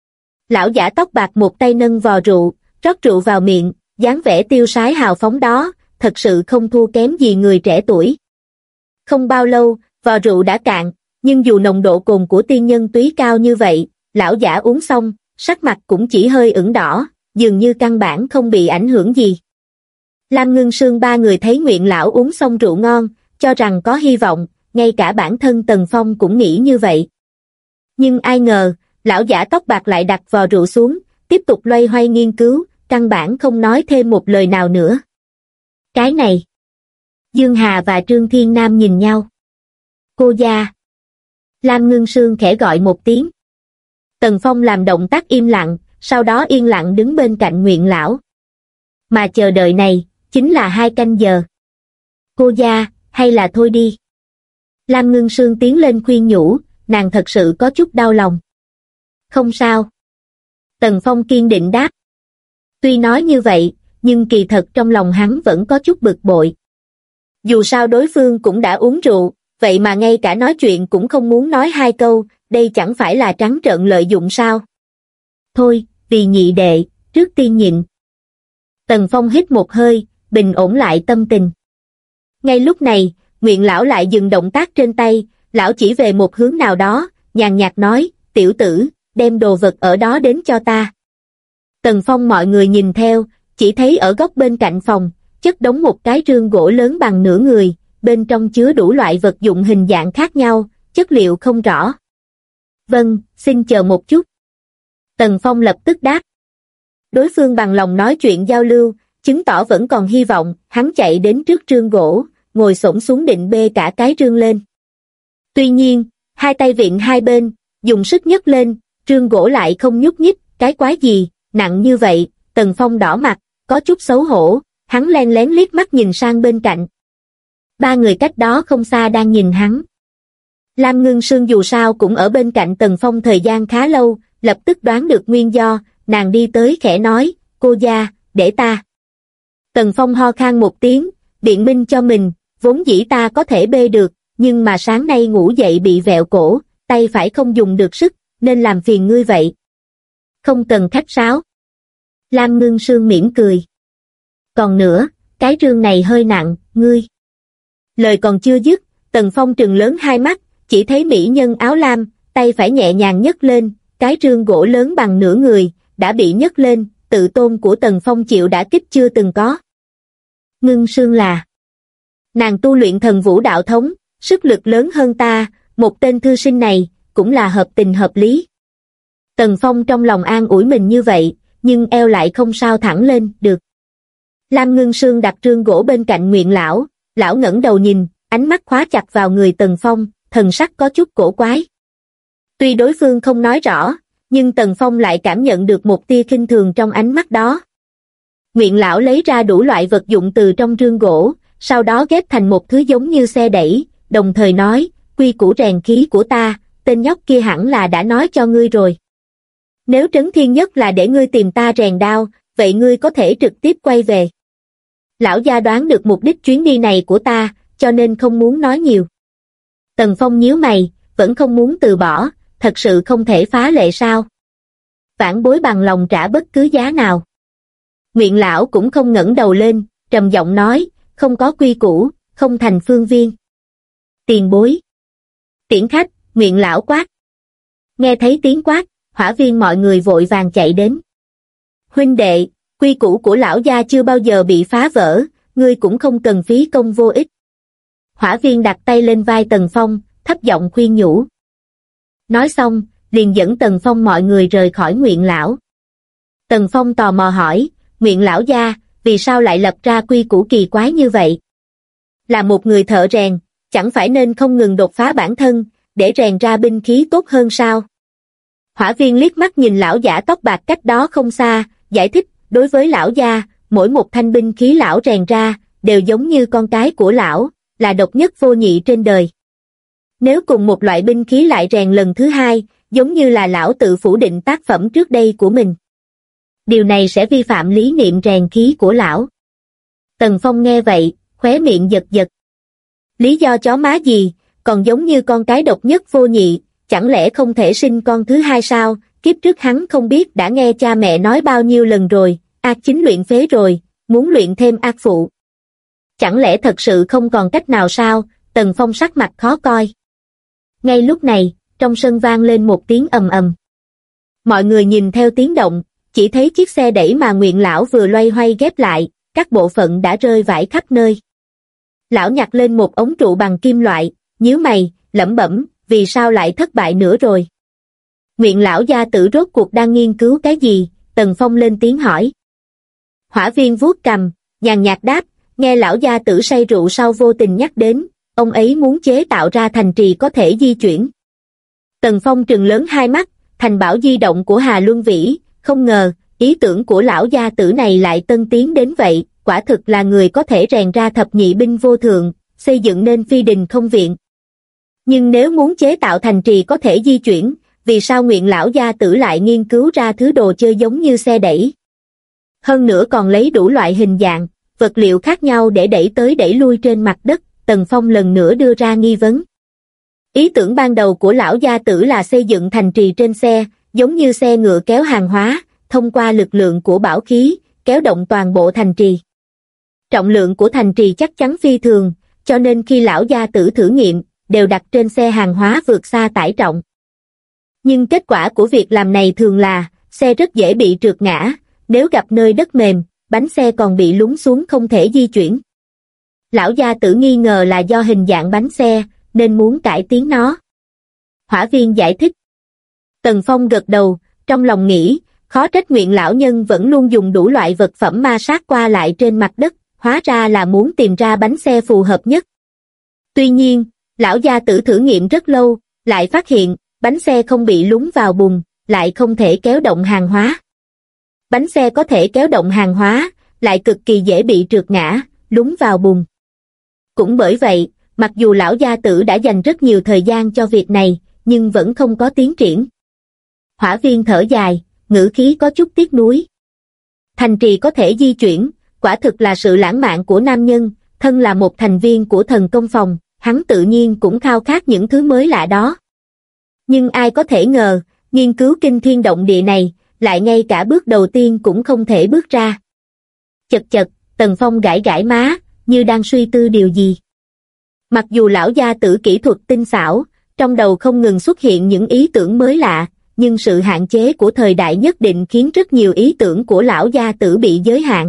Lão giả tóc bạc một tay nâng vò rượu, rót rượu vào miệng, dáng vẻ tiêu sái hào phóng đó, thật sự không thua kém gì người trẻ tuổi. Không bao lâu, vò rượu đã cạn, nhưng dù nồng độ cồn của tiên nhân túy cao như vậy, lão giả uống xong, sắc mặt cũng chỉ hơi ửng đỏ, dường như căn bản không bị ảnh hưởng gì. Lam Ngưng Sương ba người thấy nguyện lão uống xong rượu ngon, cho rằng có hy vọng, ngay cả bản thân Tần Phong cũng nghĩ như vậy. Nhưng ai ngờ, lão giả tóc bạc lại đặt vò rượu xuống, tiếp tục loay hoay nghiên cứu, căn bản không nói thêm một lời nào nữa. Cái này. Dương Hà và Trương Thiên Nam nhìn nhau. Cô gia. Lam Ngưng Sương khẽ gọi một tiếng. Tần Phong làm động tác im lặng, sau đó yên lặng đứng bên cạnh nguyện lão. Mà chờ đợi này, chính là 2 canh giờ. Cô gia, hay là thôi đi. Lam Ngưng Sương tiến lên khuyên nhủ, nàng thật sự có chút đau lòng. Không sao. Tần Phong kiên định đáp. Tuy nói như vậy, nhưng kỳ thật trong lòng hắn vẫn có chút bực bội. Dù sao đối phương cũng đã uống rượu, vậy mà ngay cả nói chuyện cũng không muốn nói 2 câu, đây chẳng phải là trắng trợn lợi dụng sao? Thôi, vì nhị đệ, trước tiên nhịn. Tần Phong hít một hơi, bình ổn lại tâm tình. Ngay lúc này, Nguyện lão lại dừng động tác trên tay, lão chỉ về một hướng nào đó, nhàn nhạt nói, tiểu tử, đem đồ vật ở đó đến cho ta. Tần Phong mọi người nhìn theo, chỉ thấy ở góc bên cạnh phòng, chất đống một cái rương gỗ lớn bằng nửa người, bên trong chứa đủ loại vật dụng hình dạng khác nhau, chất liệu không rõ. Vâng, xin chờ một chút. Tần Phong lập tức đáp. Đối phương bằng lòng nói chuyện giao lưu, chứng tỏ vẫn còn hy vọng, hắn chạy đến trước rương gỗ, ngồi xổm xuống định bê cả cái rương lên. Tuy nhiên, hai tay vịn hai bên, dùng sức nhấc lên, rương gỗ lại không nhúc nhích, cái quái gì, nặng như vậy. Tần Phong đỏ mặt, có chút xấu hổ, hắn len lén liếc mắt nhìn sang bên cạnh. Ba người cách đó không xa đang nhìn hắn. Lam Ngưng Sương dù sao cũng ở bên cạnh Tần Phong thời gian khá lâu, lập tức đoán được nguyên do, nàng đi tới khẽ nói, cô gia, để ta. Tần Phong ho khan một tiếng, biện minh cho mình, vốn dĩ ta có thể bê được, nhưng mà sáng nay ngủ dậy bị vẹo cổ, tay phải không dùng được sức, nên làm phiền ngươi vậy. Không cần khách sáo. Lam Ngưng Sương mỉm cười. Còn nữa, cái rương này hơi nặng, ngươi. Lời còn chưa dứt, Tần Phong trừng lớn hai mắt, chỉ thấy mỹ nhân áo lam, tay phải nhẹ nhàng nhấc lên, cái rương gỗ lớn bằng nửa người, đã bị nhấc lên, tự tôn của Tần Phong chịu đả kích chưa từng có. Ngưng Sương là nàng tu luyện thần vũ đạo thống, sức lực lớn hơn ta, một tên thư sinh này, cũng là hợp tình hợp lý. Tần Phong trong lòng an ủi mình như vậy, nhưng eo lại không sao thẳng lên, được. Lam Ngưng Sương đặt rương gỗ bên cạnh Nguyện lão, lão ngẩng đầu nhìn, ánh mắt khóa chặt vào người Tần Phong, thần sắc có chút cổ quái. Tuy đối phương không nói rõ, nhưng Tần Phong lại cảm nhận được một tia khinh thường trong ánh mắt đó. Nguyện lão lấy ra đủ loại vật dụng từ trong rương gỗ, sau đó ghép thành một thứ giống như xe đẩy, đồng thời nói, quy củ rèn khí của ta, tên nhóc kia hẳn là đã nói cho ngươi rồi. Nếu Trấn Thiên Nhất là để ngươi tìm ta rèn đao, vậy ngươi có thể trực tiếp quay về. Lão gia đoán được mục đích chuyến đi này của ta, cho nên không muốn nói nhiều. Tần Phong nhíu mày, vẫn không muốn từ bỏ, thật sự không thể phá lệ sao? Vãn bối bằng lòng trả bất cứ giá nào. Nguyện lão cũng không ngẩng đầu lên, trầm giọng nói, không có quy củ, không thành phương viên. Tiền bối. Tiễn khách, Nguyện lão quát. Nghe thấy tiếng quát, hỏa viên mọi người vội vàng chạy đến. Huynh đệ, quy củ của lão gia chưa bao giờ bị phá vỡ, ngươi cũng không cần phí công vô ích. Hỏa viên đặt tay lên vai Tần Phong, thấp giọng khuyên nhủ. Nói xong, liền dẫn Tần Phong mọi người rời khỏi Nguyện lão. Tần Phong tò mò hỏi, Nguyện lão gia, vì sao lại lập ra quy củ kỳ quái như vậy? Là một người thợ rèn, chẳng phải nên không ngừng đột phá bản thân, để rèn ra binh khí tốt hơn sao? Hỏa viên liếc mắt nhìn lão giả tóc bạc cách đó không xa, giải thích, đối với lão gia, mỗi một thanh binh khí lão rèn ra, đều giống như con cái của lão, là độc nhất vô nhị trên đời. Nếu cùng một loại binh khí lại rèn lần thứ hai, giống như là lão tự phủ định tác phẩm trước đây của mình. Điều này sẽ vi phạm lý niệm rèn khí của lão. Tần Phong nghe vậy, khóe miệng giật giật. Lý do chó má gì, còn giống như con cái độc nhất vô nhị, chẳng lẽ không thể sinh con thứ hai sao? Kiếp trước hắn không biết đã nghe cha mẹ nói bao nhiêu lần rồi, ác chính luyện phế rồi, muốn luyện thêm ác phụ. Chẳng lẽ thật sự không còn cách nào sao? Tần Phong sắc mặt khó coi. Ngay lúc này, trong sân vang lên một tiếng ầm ầm. Mọi người nhìn theo tiếng động, chỉ thấy chiếc xe đẩy mà Nguyện lão vừa loay hoay ghép lại, các bộ phận đã rơi vãi khắp nơi. Lão nhặt lên một ống trụ bằng kim loại, nhíu mày, lẩm bẩm, vì sao lại thất bại nữa rồi? Nguyện lão gia tử rốt cuộc đang nghiên cứu cái gì? Tần Phong lên tiếng hỏi. Hỏa viên vuốt cằm, nhàn nhạt đáp, nghe lão gia tử say rượu sau vô tình nhắc đến, ông ấy muốn chế tạo ra thành trì có thể di chuyển. Tần Phong trừng lớn hai mắt, thành bảo di động của Hà Luân Vĩ, không ngờ, ý tưởng của lão gia tử này lại tân tiến đến vậy, quả thực là người có thể rèn ra thập nhị binh vô thượng, xây dựng nên phi đình không viện. Nhưng nếu muốn chế tạo thành trì có thể di chuyển, vì sao Nguyện lão gia tử lại nghiên cứu ra thứ đồ chơi giống như xe đẩy? Hơn nữa còn lấy đủ loại hình dạng, vật liệu khác nhau để đẩy tới đẩy lui trên mặt đất, Tần Phong lần nữa đưa ra nghi vấn. Ý tưởng ban đầu của lão gia tử là xây dựng thành trì trên xe, giống như xe ngựa kéo hàng hóa, thông qua lực lượng của bảo khí, kéo động toàn bộ thành trì. Trọng lượng của thành trì chắc chắn phi thường, cho nên khi lão gia tử thử nghiệm, đều đặt trên xe hàng hóa vượt xa tải trọng. Nhưng kết quả của việc làm này thường là, xe rất dễ bị trượt ngã, nếu gặp nơi đất mềm, bánh xe còn bị lún xuống không thể di chuyển. Lão gia tử nghi ngờ là do hình dạng bánh xe, nên muốn cải tiến nó. Hỏa viên giải thích. Tần Phong gật đầu, trong lòng nghĩ, khó trách Nguyện lão nhân vẫn luôn dùng đủ loại vật phẩm ma sát qua lại trên mặt đất, hóa ra là muốn tìm ra bánh xe phù hợp nhất. Tuy nhiên, lão gia tử thử nghiệm rất lâu, lại phát hiện, bánh xe không bị lún vào bùn, lại không thể kéo động hàng hóa. Bánh xe có thể kéo động hàng hóa, lại cực kỳ dễ bị trượt ngã, lún vào bùn. Cũng bởi vậy, mặc dù lão gia tử đã dành rất nhiều thời gian cho việc này, nhưng vẫn không có tiến triển. Hỏa viên thở dài, ngữ khí có chút tiếc nuối. Thành trì có thể di chuyển, quả thực là sự lãng mạn của nam nhân, thân là một thành viên của thần công phòng, hắn tự nhiên cũng khao khát những thứ mới lạ đó. Nhưng ai có thể ngờ, nghiên cứu kinh thiên động địa này, lại ngay cả bước đầu tiên cũng không thể bước ra. Chật chật, Tần Phong gãi gãi má, như đang suy tư điều gì. Mặc dù lão gia tử kỹ thuật tinh xảo, trong đầu không ngừng xuất hiện những ý tưởng mới lạ, nhưng sự hạn chế của thời đại nhất định khiến rất nhiều ý tưởng của lão gia tử bị giới hạn.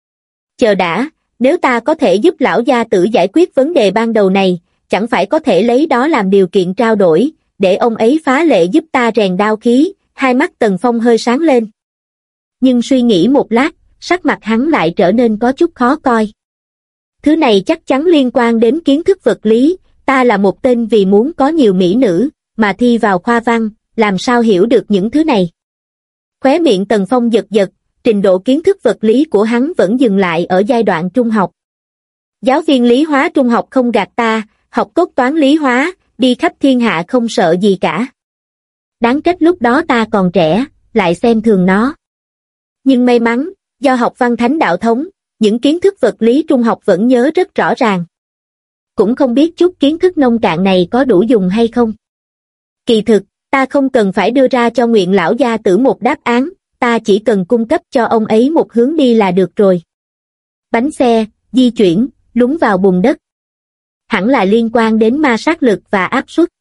Chờ đã, nếu ta có thể giúp lão gia tử giải quyết vấn đề ban đầu này, chẳng phải có thể lấy đó làm điều kiện trao đổi, để ông ấy phá lệ giúp ta rèn đao khí. Hai mắt Tần Phong hơi sáng lên. Nhưng suy nghĩ một lát, sắc mặt hắn lại trở nên có chút khó coi. Thứ này chắc chắn liên quan đến kiến thức vật lý, ta là một tên vì muốn có nhiều mỹ nữ, mà thi vào khoa văn, làm sao hiểu được những thứ này. Khóe miệng Tần Phong giật giật, trình độ kiến thức vật lý của hắn vẫn dừng lại ở giai đoạn trung học. Giáo viên lý hóa trung học không gạt ta, học tốt toán lý hóa, đi khắp thiên hạ không sợ gì cả. Đáng trách lúc đó ta còn trẻ, lại xem thường nó. Nhưng may mắn, do học văn thánh đạo thống, những kiến thức vật lý trung học vẫn nhớ rất rõ ràng. Cũng không biết chút kiến thức nông cạn này có đủ dùng hay không. Kỳ thực, ta không cần phải đưa ra cho Nguyện lão gia tử một đáp án, ta chỉ cần cung cấp cho ông ấy một hướng đi là được rồi. Bánh xe, di chuyển, lún vào bùn đất. Hẳn là liên quan đến ma sát lực và áp suất.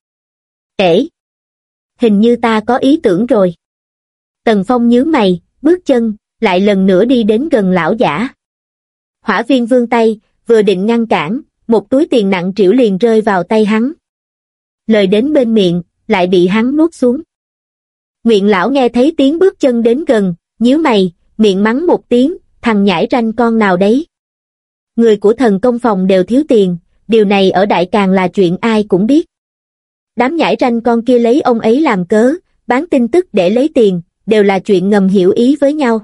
Hình như ta có ý tưởng rồi. Tần Phong nhíu mày, bước chân, lại lần nữa đi đến gần lão giả. Hỏa viên vươn tay, vừa định ngăn cản, một túi tiền nặng trĩu liền rơi vào tay hắn. Lời đến bên miệng, lại bị hắn nuốt xuống. Nguyện lão nghe thấy tiếng bước chân đến gần, nhíu mày, miệng mắng một tiếng, thằng nhãi ranh con nào đấy. Người của thần công phòng đều thiếu tiền, điều này ở Đại Càn là chuyện ai cũng biết. Đám nhãi ranh con kia lấy ông ấy làm cớ, bán tin tức để lấy tiền, đều là chuyện ngầm hiểu ý với nhau.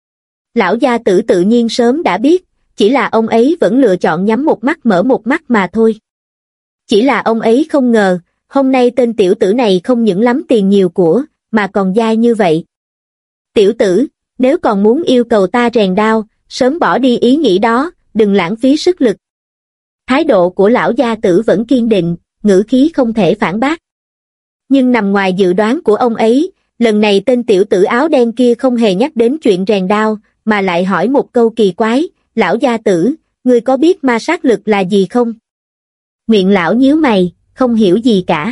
Lão gia tử tự nhiên sớm đã biết, chỉ là ông ấy vẫn lựa chọn nhắm một mắt mở một mắt mà thôi. Chỉ là ông ấy không ngờ, hôm nay tên tiểu tử này không những lắm tiền nhiều của, mà còn dai như vậy. Tiểu tử, nếu còn muốn yêu cầu ta rèn đao, sớm bỏ đi ý nghĩ đó, đừng lãng phí sức lực. Thái độ của lão gia tử vẫn kiên định, ngữ khí không thể phản bác. Nhưng nằm ngoài dự đoán của ông ấy, lần này tên tiểu tử áo đen kia không hề nhắc đến chuyện rèn đao, mà lại hỏi một câu kỳ quái, lão gia tử, ngươi có biết ma sát lực là gì không? Nguyện lão nhíu mày, không hiểu gì cả.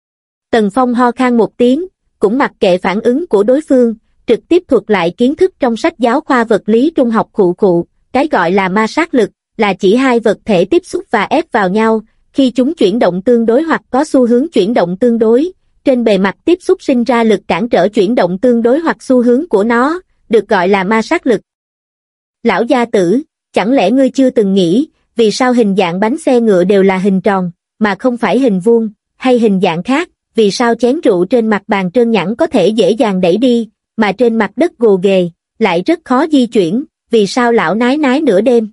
Tần Phong ho khan một tiếng, cũng mặc kệ phản ứng của đối phương, trực tiếp thuật lại kiến thức trong sách giáo khoa vật lý trung học khụ khụ, cái gọi là ma sát lực, là chỉ hai vật thể tiếp xúc và ép vào nhau, khi chúng chuyển động tương đối hoặc có xu hướng chuyển động tương đối, trên bề mặt tiếp xúc sinh ra lực cản trở chuyển động tương đối hoặc xu hướng của nó, được gọi là ma sát lực. Lão gia tử, chẳng lẽ ngươi chưa từng nghĩ, vì sao hình dạng bánh xe ngựa đều là hình tròn, mà không phải hình vuông, hay hình dạng khác, vì sao chén rượu trên mặt bàn trơn nhẵn có thể dễ dàng đẩy đi, mà trên mặt đất gồ ghề, lại rất khó di chuyển, vì sao lão nái nái nửa đêm.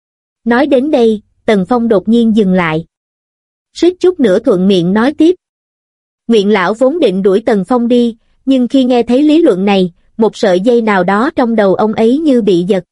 Nói đến đây, Tần Phong đột nhiên dừng lại. Suýt chút nữa thuận miệng nói tiếp. Nguyện lão vốn định đuổi Tần Phong đi, nhưng khi nghe thấy lý luận này, một sợi dây nào đó trong đầu ông ấy như bị giật.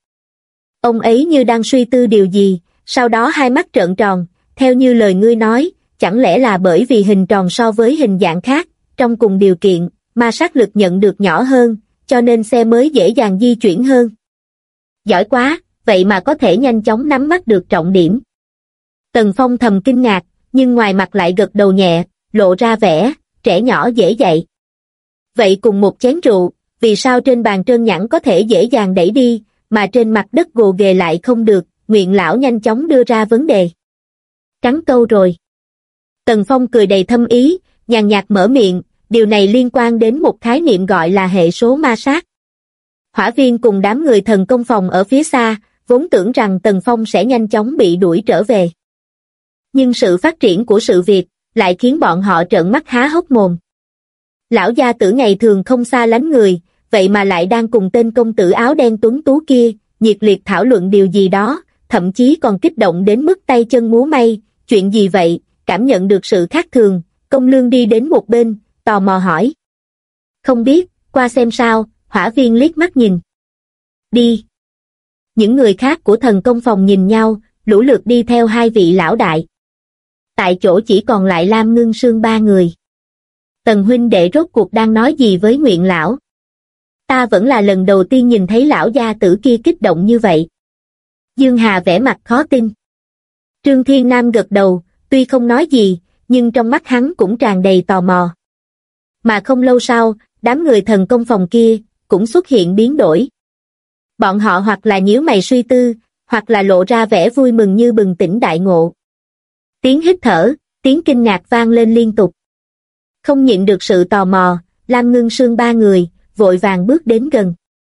Ông ấy như đang suy tư điều gì, sau đó hai mắt trợn tròn, theo như lời ngươi nói, chẳng lẽ là bởi vì hình tròn so với hình dạng khác, trong cùng điều kiện, ma sát lực nhận được nhỏ hơn, cho nên xe mới dễ dàng di chuyển hơn. Giỏi quá, vậy mà có thể nhanh chóng nắm bắt được trọng điểm. Tần Phong thầm kinh ngạc, nhưng ngoài mặt lại gật đầu nhẹ, lộ ra vẻ trẻ nhỏ dễ dạy. Vậy cùng một chén rượu, vì sao trên bàn trơn nhẵn có thể dễ dàng đẩy đi, mà trên mặt đất gồ ghề lại không được? Nguyện lão nhanh chóng đưa ra vấn đề. Cắn câu rồi. Tần Phong cười đầy thâm ý, nhàn nhạt mở miệng, điều này liên quan đến một khái niệm gọi là hệ số ma sát. Hỏa Viên cùng đám người thần công phòng ở phía xa, vốn tưởng rằng Tần Phong sẽ nhanh chóng bị đuổi trở về. Nhưng sự phát triển của sự việc lại khiến bọn họ trợn mắt há hốc mồm. Lão gia tử ngày thường không xa lánh người, vậy mà lại đang cùng tên công tử áo đen tuấn tú kia, nhiệt liệt thảo luận điều gì đó, thậm chí còn kích động đến mức tay chân múa may. Chuyện gì vậy? Cảm nhận được sự khác thường, Công Lương đi đến một bên, tò mò hỏi. Không biết, qua xem sao. Hỏa Viên liếc mắt nhìn. Đi. Những người khác của thần công phòng nhìn nhau, lũ lượt đi theo hai vị lão đại. Tại chỗ chỉ còn lại Lam Ngưng Sương ba người. Tần huynh đệ rốt cuộc đang nói gì với Nguyện lão? Ta vẫn là lần đầu tiên nhìn thấy lão gia tử kia kích động như vậy. Dương Hà vẻ mặt khó tin. Trương Thiên Nam gật đầu, tuy không nói gì, nhưng trong mắt hắn cũng tràn đầy tò mò. Mà không lâu sau, đám người thần công phòng kia cũng xuất hiện biến đổi. Bọn họ hoặc là nhíu mày suy tư, hoặc là lộ ra vẻ vui mừng như bừng tỉnh đại ngộ. Tiếng hít thở, tiếng kinh ngạc vang lên liên tục. Không nhịn được sự tò mò, Lam Ngưng Sương ba người vội vàng bước đến gần.